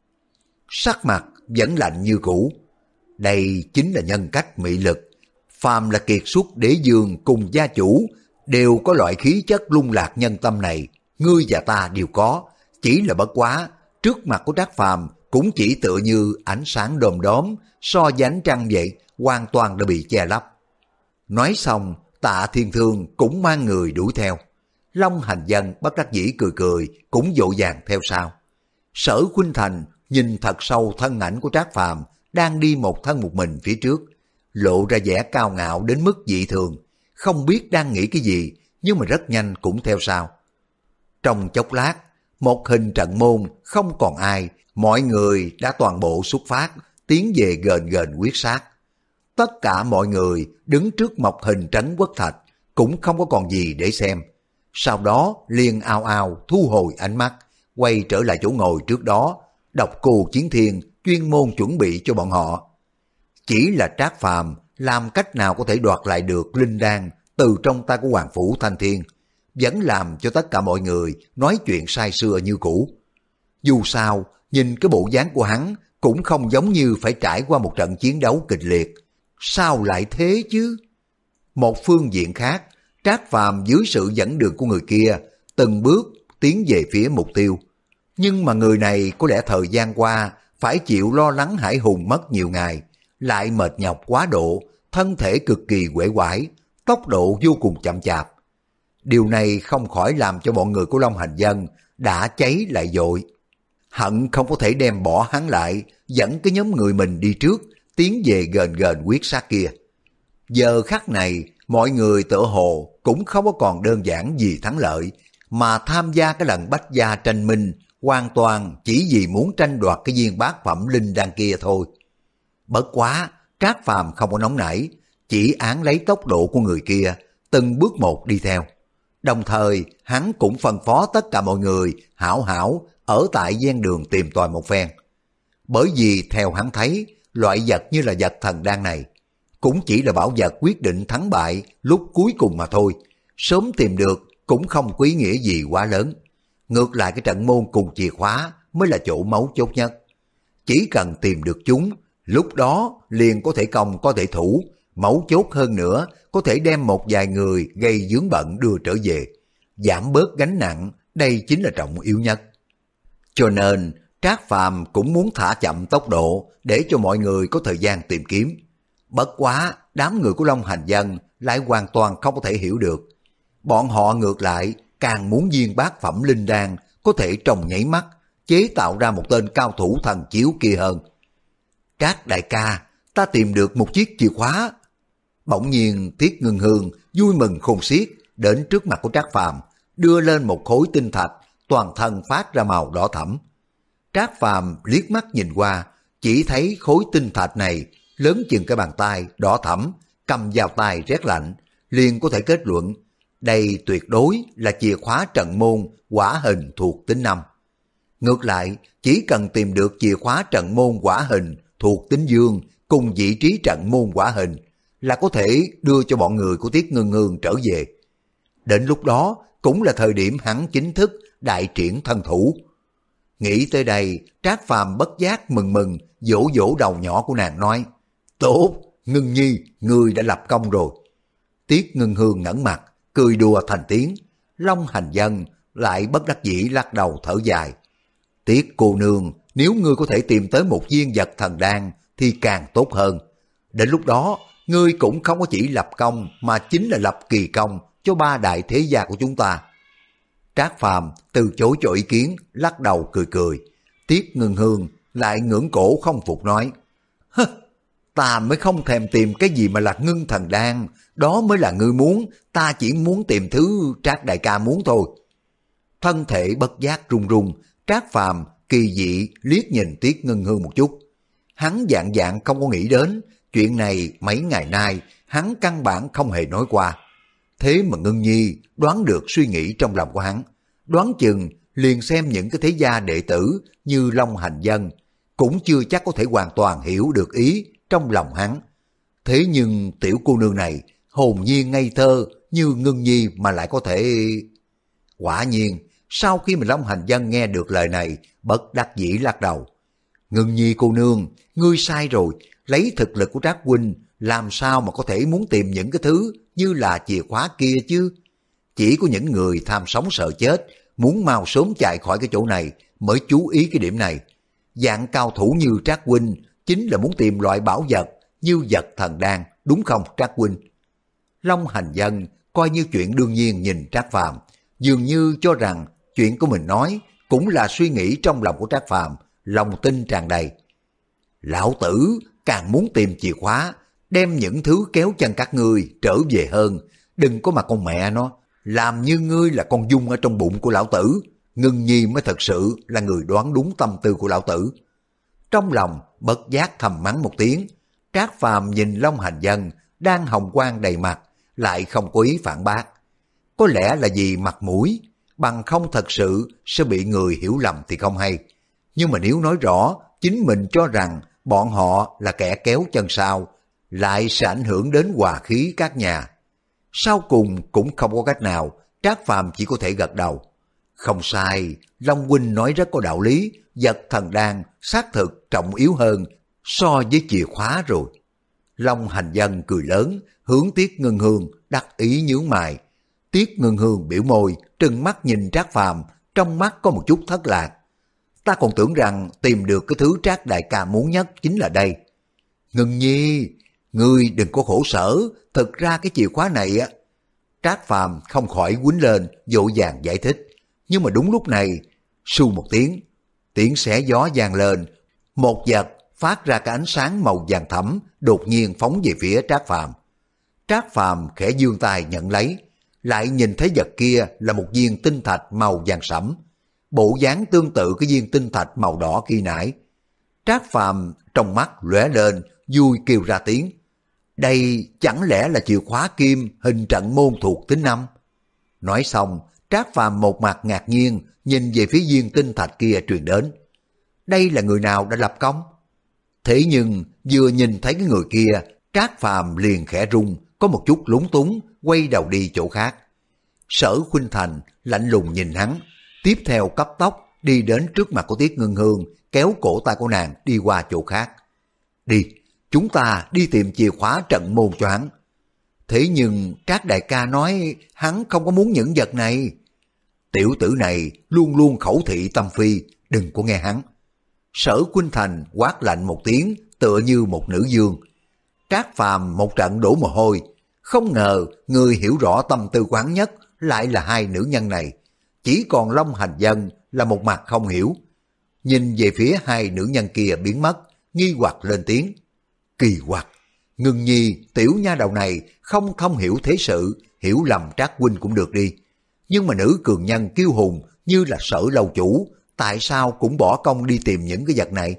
Sắc mặt vẫn lạnh như cũ. Đây chính là nhân cách mị lực. Phàm là kiệt xuất đế dương cùng gia chủ đều có loại khí chất lung lạc nhân tâm này, ngươi và ta đều có, chỉ là bất quá, trước mặt của Trác Phàm cũng chỉ tựa như ánh sáng đom đóm, so với ánh trăng vậy, hoàn toàn đã bị che lấp. Nói xong, Tạ Thiên Thương cũng mang người đuổi theo. Long Hành Dân bất đắc dĩ cười cười, cũng vội vàng theo sau. Sở Khuynh Thành nhìn thật sâu thân ảnh của Trác Phàm đang đi một thân một mình phía trước, lộ ra vẻ cao ngạo đến mức dị thường, không biết đang nghĩ cái gì, nhưng mà rất nhanh cũng theo sau. Trong chốc lát, một hình trận môn không còn ai, mọi người đã toàn bộ xuất phát, tiến về gần gần quyết sát. Tất cả mọi người đứng trước mộc hình trấn quốc thạch, cũng không có còn gì để xem. Sau đó liền ao ao thu hồi ánh mắt, quay trở lại chỗ ngồi trước đó, đọc Cù Chiến Thiên chuyên môn chuẩn bị cho bọn họ. Chỉ là Trác Phàm làm cách nào có thể đoạt lại được linh đan từ trong tay của Hoàng Phủ Thanh Thiên, vẫn làm cho tất cả mọi người nói chuyện sai xưa như cũ. Dù sao, nhìn cái bộ dáng của hắn cũng không giống như phải trải qua một trận chiến đấu kịch liệt. Sao lại thế chứ? Một phương diện khác, Trác Phàm dưới sự dẫn đường của người kia, từng bước tiến về phía mục tiêu. Nhưng mà người này có lẽ thời gian qua phải chịu lo lắng hải hùng mất nhiều ngày, lại mệt nhọc quá độ, thân thể cực kỳ uể oải, tốc độ vô cùng chậm chạp. Điều này không khỏi làm cho bọn người của Long Hành Dân đã cháy lại dội. Hận không có thể đem bỏ hắn lại, dẫn cái nhóm người mình đi trước, tiến về gần gần quyết sát kia. Giờ khắc này, mọi người tựa hồ cũng không có còn đơn giản gì thắng lợi, mà tham gia cái lần bách gia tranh minh hoàn toàn chỉ vì muốn tranh đoạt cái viên bát phẩm linh đan kia thôi. Bất quá, Trác Phàm không có nóng nảy, chỉ án lấy tốc độ của người kia, từng bước một đi theo. Đồng thời, hắn cũng phân phó tất cả mọi người hảo hảo ở tại ven đường tìm tòi một phen. Bởi vì theo hắn thấy, loại vật như là vật thần đan này cũng chỉ là bảo vật quyết định thắng bại lúc cuối cùng mà thôi. Sớm tìm được cũng không có ý nghĩa gì quá lớn. Ngược lại cái trận môn cùng chìa khóa mới là chỗ mấu chốt nhất. Chỉ cần tìm được chúng, lúc đó liền có thể công có thể thủ, mấu chốt hơn nữa có thể đem một vài người gây vướng bận đưa trở về, giảm bớt gánh nặng, đây chính là trọng yếu nhất. Cho nên Trác Phàm cũng muốn thả chậm tốc độ để cho mọi người có thời gian tìm kiếm. Bất quá đám người của Long Hành Dân lại hoàn toàn không có thể hiểu được. Bọn họ ngược lại càng muốn viên bát phẩm linh đan có thể trong nháy mắt chế tạo ra một tên cao thủ thần chiếu kia hơn. Trác đại ca, ta tìm được một chiếc chìa khóa. Bỗng nhiên Tiết Ngưng Hương vui mừng khôn xiết đến trước mặt của Trác Phàm, đưa lên một khối tinh thạch toàn thân phát ra màu đỏ thẫm. Trác Phàm liếc mắt nhìn qua, chỉ thấy khối tinh thạch này lớn chừng cái bàn tay, đỏ thẫm, cầm vào tay rét lạnh, liền có thể kết luận đây tuyệt đối là chìa khóa trận môn quả hình thuộc tính năm. Ngược lại, chỉ cần tìm được chìa khóa trận môn quả hình thuộc tính dương cùng vị trí trận môn quả hình là có thể đưa cho bọn người của Tiết Ngưng Hương trở về. Đến lúc đó cũng là thời điểm hắn chính thức đại triển thân thủ. Nghĩ tới đây, Trác Phàm bất giác mừng mừng vỗ vỗ đầu nhỏ của nàng nói: Tốt, Ngưng nhi, ngươi đã lập công rồi. Tiết Ngưng Hương ngẩng mặt, cười đùa thành tiếng. Long Hành Dân lại bất đắc dĩ lắc đầu thở dài. Tiết cô nương, nếu ngươi có thể tìm tới một viên vật thần đan thì càng tốt hơn. Đến lúc đó, ngươi cũng không có chỉ lập công mà chính là lập kỳ công cho ba đại thế gia của chúng ta. Trác Phàm từ chối cho ý kiến, lắc đầu cười cười. Tiết Ngưng Hương lại ngưỡng cổ không phục nói: Hơ, ta mới không thèm tìm cái gì mà là ngưng thần đan, đó mới là ngươi muốn, ta chỉ muốn tìm thứ Trác đại ca muốn thôi. Thân thể bất giác run run, Trác Phàm kỳ dị liếc nhìn Tiết Ngưng Hương một chút. Hắn dạng dạng không có nghĩ đến, chuyện này mấy ngày nay hắn căn bản không hề nói qua. Thế mà Ngưng nhi đoán được suy nghĩ trong lòng của hắn, đoán chừng liền xem những cái thế gia đệ tử như Long Hành Dân cũng chưa chắc có thể hoàn toàn hiểu được ý trong lòng hắn. Thế nhưng tiểu cô nương này hồn nhiên ngây thơ như Ngưng nhi mà lại có thể... Quả nhiên, sau khi mà Long Hành Dân nghe được lời này, bất đắc dĩ lắc đầu. Ngưng nhi cô nương, ngươi sai rồi, lấy thực lực của Trác huynh làm sao mà có thể muốn tìm những cái thứ như là chìa khóa kia chứ. Chỉ có những người tham sống sợ chết, muốn mau sớm chạy khỏi cái chỗ này mới chú ý cái điểm này. Dạng cao thủ như Trác huynh chính là muốn tìm loại bảo vật như vật thần đan, đúng không Trác huynh? Long Hành Dân coi như chuyện đương nhiên nhìn Trác Phàm, dường như cho rằng chuyện của mình nói cũng là suy nghĩ trong lòng của Trác Phàm, lòng tin tràn đầy. Lão tử càng muốn tìm chìa khóa, đem những thứ kéo chân các ngươi trở về hơn, đừng có mà con mẹ nó, làm như ngươi là con dung ở trong bụng của lão tử. Ngưng nhi mới thật sự là người đoán đúng tâm tư của lão tử. Trong lòng bất giác thầm mắng một tiếng, Trác Phàm nhìn Long Hành Dân đang hồng quang đầy mặt, lại không có ý phản bác. Có lẽ là vì mặt mũi, bằng không thật sự sẽ bị người hiểu lầm thì không hay. Nhưng mà nếu nói rõ, chính mình cho rằng bọn họ là kẻ kéo chân sau, lại sẽ ảnh hưởng đến hòa khí các nhà. Sau cùng cũng không có cách nào, Trác Phàm chỉ có thể gật đầu. Không sai, Long huynh nói rất có đạo lý, vật thần đan xác thực trọng yếu hơn so với chìa khóa rồi. Long Hành Dân cười lớn, hướng Tiết Ngưng Hương đắc ý nhướng mày. Tiết Ngưng Hương biểu môi, trừng mắt nhìn Trác Phàm, trong mắt có một chút thất lạc. Ta còn tưởng rằng tìm được cái thứ Trác đại ca muốn nhất chính là đây. Ngưng nhi, ngươi đừng có khổ sở, thực ra cái chìa khóa này á. Trác Phàm không khỏi quýnh lên, vội vàng giải thích. Nhưng mà đúng lúc này, su một tiếng, tiếng xé gió vang lên, một vật phát ra cái ánh sáng màu vàng thẫm, đột nhiên phóng về phía Trác Phàm. Trác Phàm khẽ giương tay nhận lấy, lại nhìn thấy vật kia là một viên tinh thạch màu vàng sẫm, bộ dáng tương tự cái viên tinh thạch màu đỏ khi nãy. Trác Phàm trong mắt lóe lên, vui kêu ra tiếng. Đây chẳng lẽ là chìa khóa kim hình trận môn thuộc tính năm? Nói xong, Trác Phàm một mặt ngạc nhiên nhìn về phía viên tinh thạch kia truyền đến. Đây là người nào đã lập công? Thế nhưng vừa nhìn thấy cái người kia, Trác Phàm liền khẽ run, có một chút lúng túng, quay đầu đi chỗ khác. Sở Khuynh Thành lạnh lùng nhìn hắn, tiếp theo cấp tốc đi đến trước mặt của Tiết Ngân Hương, kéo cổ tay của nàng đi qua chỗ khác. Đi, chúng ta đi tìm chìa khóa trận môn cho hắn. Thế nhưng Trác đại ca nói hắn không có muốn những vật này. Tiểu tử này luôn luôn khẩu thị tâm phi, đừng có nghe hắn. Sở Khuynh Thành quát lạnh một tiếng, tựa như một nữ dương. Trác Phàm một trận đổ mồ hôi, không ngờ người hiểu rõ tâm tư quán nhất lại là hai nữ nhân này. Chỉ còn Long Hành Dân là một mặt không hiểu. Nhìn về phía hai nữ nhân kia biến mất, nghi hoặc lên tiếng. Kỳ quặc, Ngưng Nhi tiểu nha đầu này không thông hiểu thế sự, hiểu lầm Trác huynh cũng được đi. Nhưng mà nữ cường nhân kiêu hùng như là Sở lâu chủ, tại sao cũng bỏ công đi tìm những cái vật này?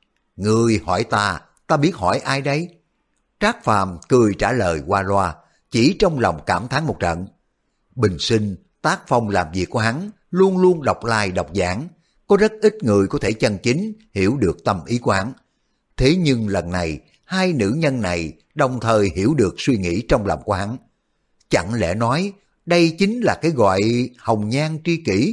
Ngươi hỏi ta, ta biết hỏi ai đấy? Trác Phàm cười trả lời qua loa, chỉ trong lòng cảm thán một trận. Bình sinh, tác phong làm việc của hắn luôn luôn độc lai độc giảng, có rất ít người có thể chân chính hiểu được tâm ý của hắn. Thế nhưng lần này, hai nữ nhân này đồng thời hiểu được suy nghĩ trong lòng của hắn. Chẳng lẽ nói đây chính là cái gọi hồng nhan tri kỷ?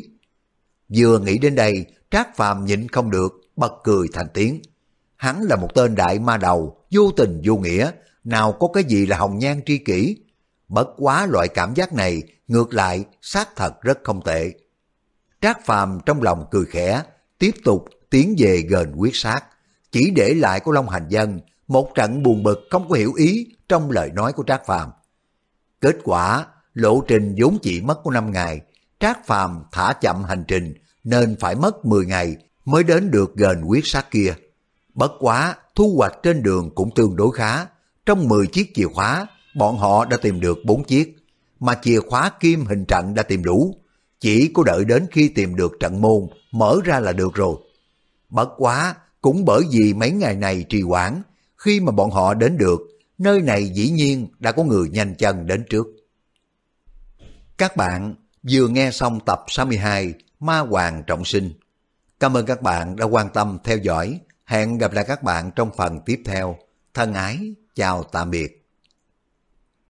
Vừa nghĩ đến đây, Trác Phàm nhịn không được, bật cười thành tiếng. Hắn là một tên đại ma đầu, vô tình vô nghĩa, nào có cái gì là hồng nhan tri kỷ. Bất quá loại cảm giác này, ngược lại, xác thật rất không tệ. Trác Phàm trong lòng cười khẽ, tiếp tục tiến về gần quyết sát, chỉ để lại của Long Hành Dân một trận buồn bực không có hiểu ý trong lời nói của Trác Phàm. Kết quả, lộ trình vốn chỉ mất có năm ngày, Trác Phàm thả chậm hành trình nên phải mất mười ngày mới đến được gần quyết sát kia. Bất quá, thu hoạch trên đường cũng tương đối khá. Trong mười chiếc chìa khóa, bọn họ đã tìm được bốn chiếc, mà chìa khóa kim hình trận đã tìm đủ. Chỉ có đợi đến khi tìm được trận môn, mở ra là được rồi. Bất quá, cũng bởi vì mấy ngày này trì hoãn, khi mà bọn họ đến được, nơi này dĩ nhiên đã có người nhanh chân đến trước. Các bạn vừa nghe xong tập sáu mươi hai Ma Hoàng Trọng Sinh. Cảm ơn các bạn đã quan tâm theo dõi. Hẹn gặp lại các bạn trong phần tiếp theo. Thân ái, chào tạm biệt.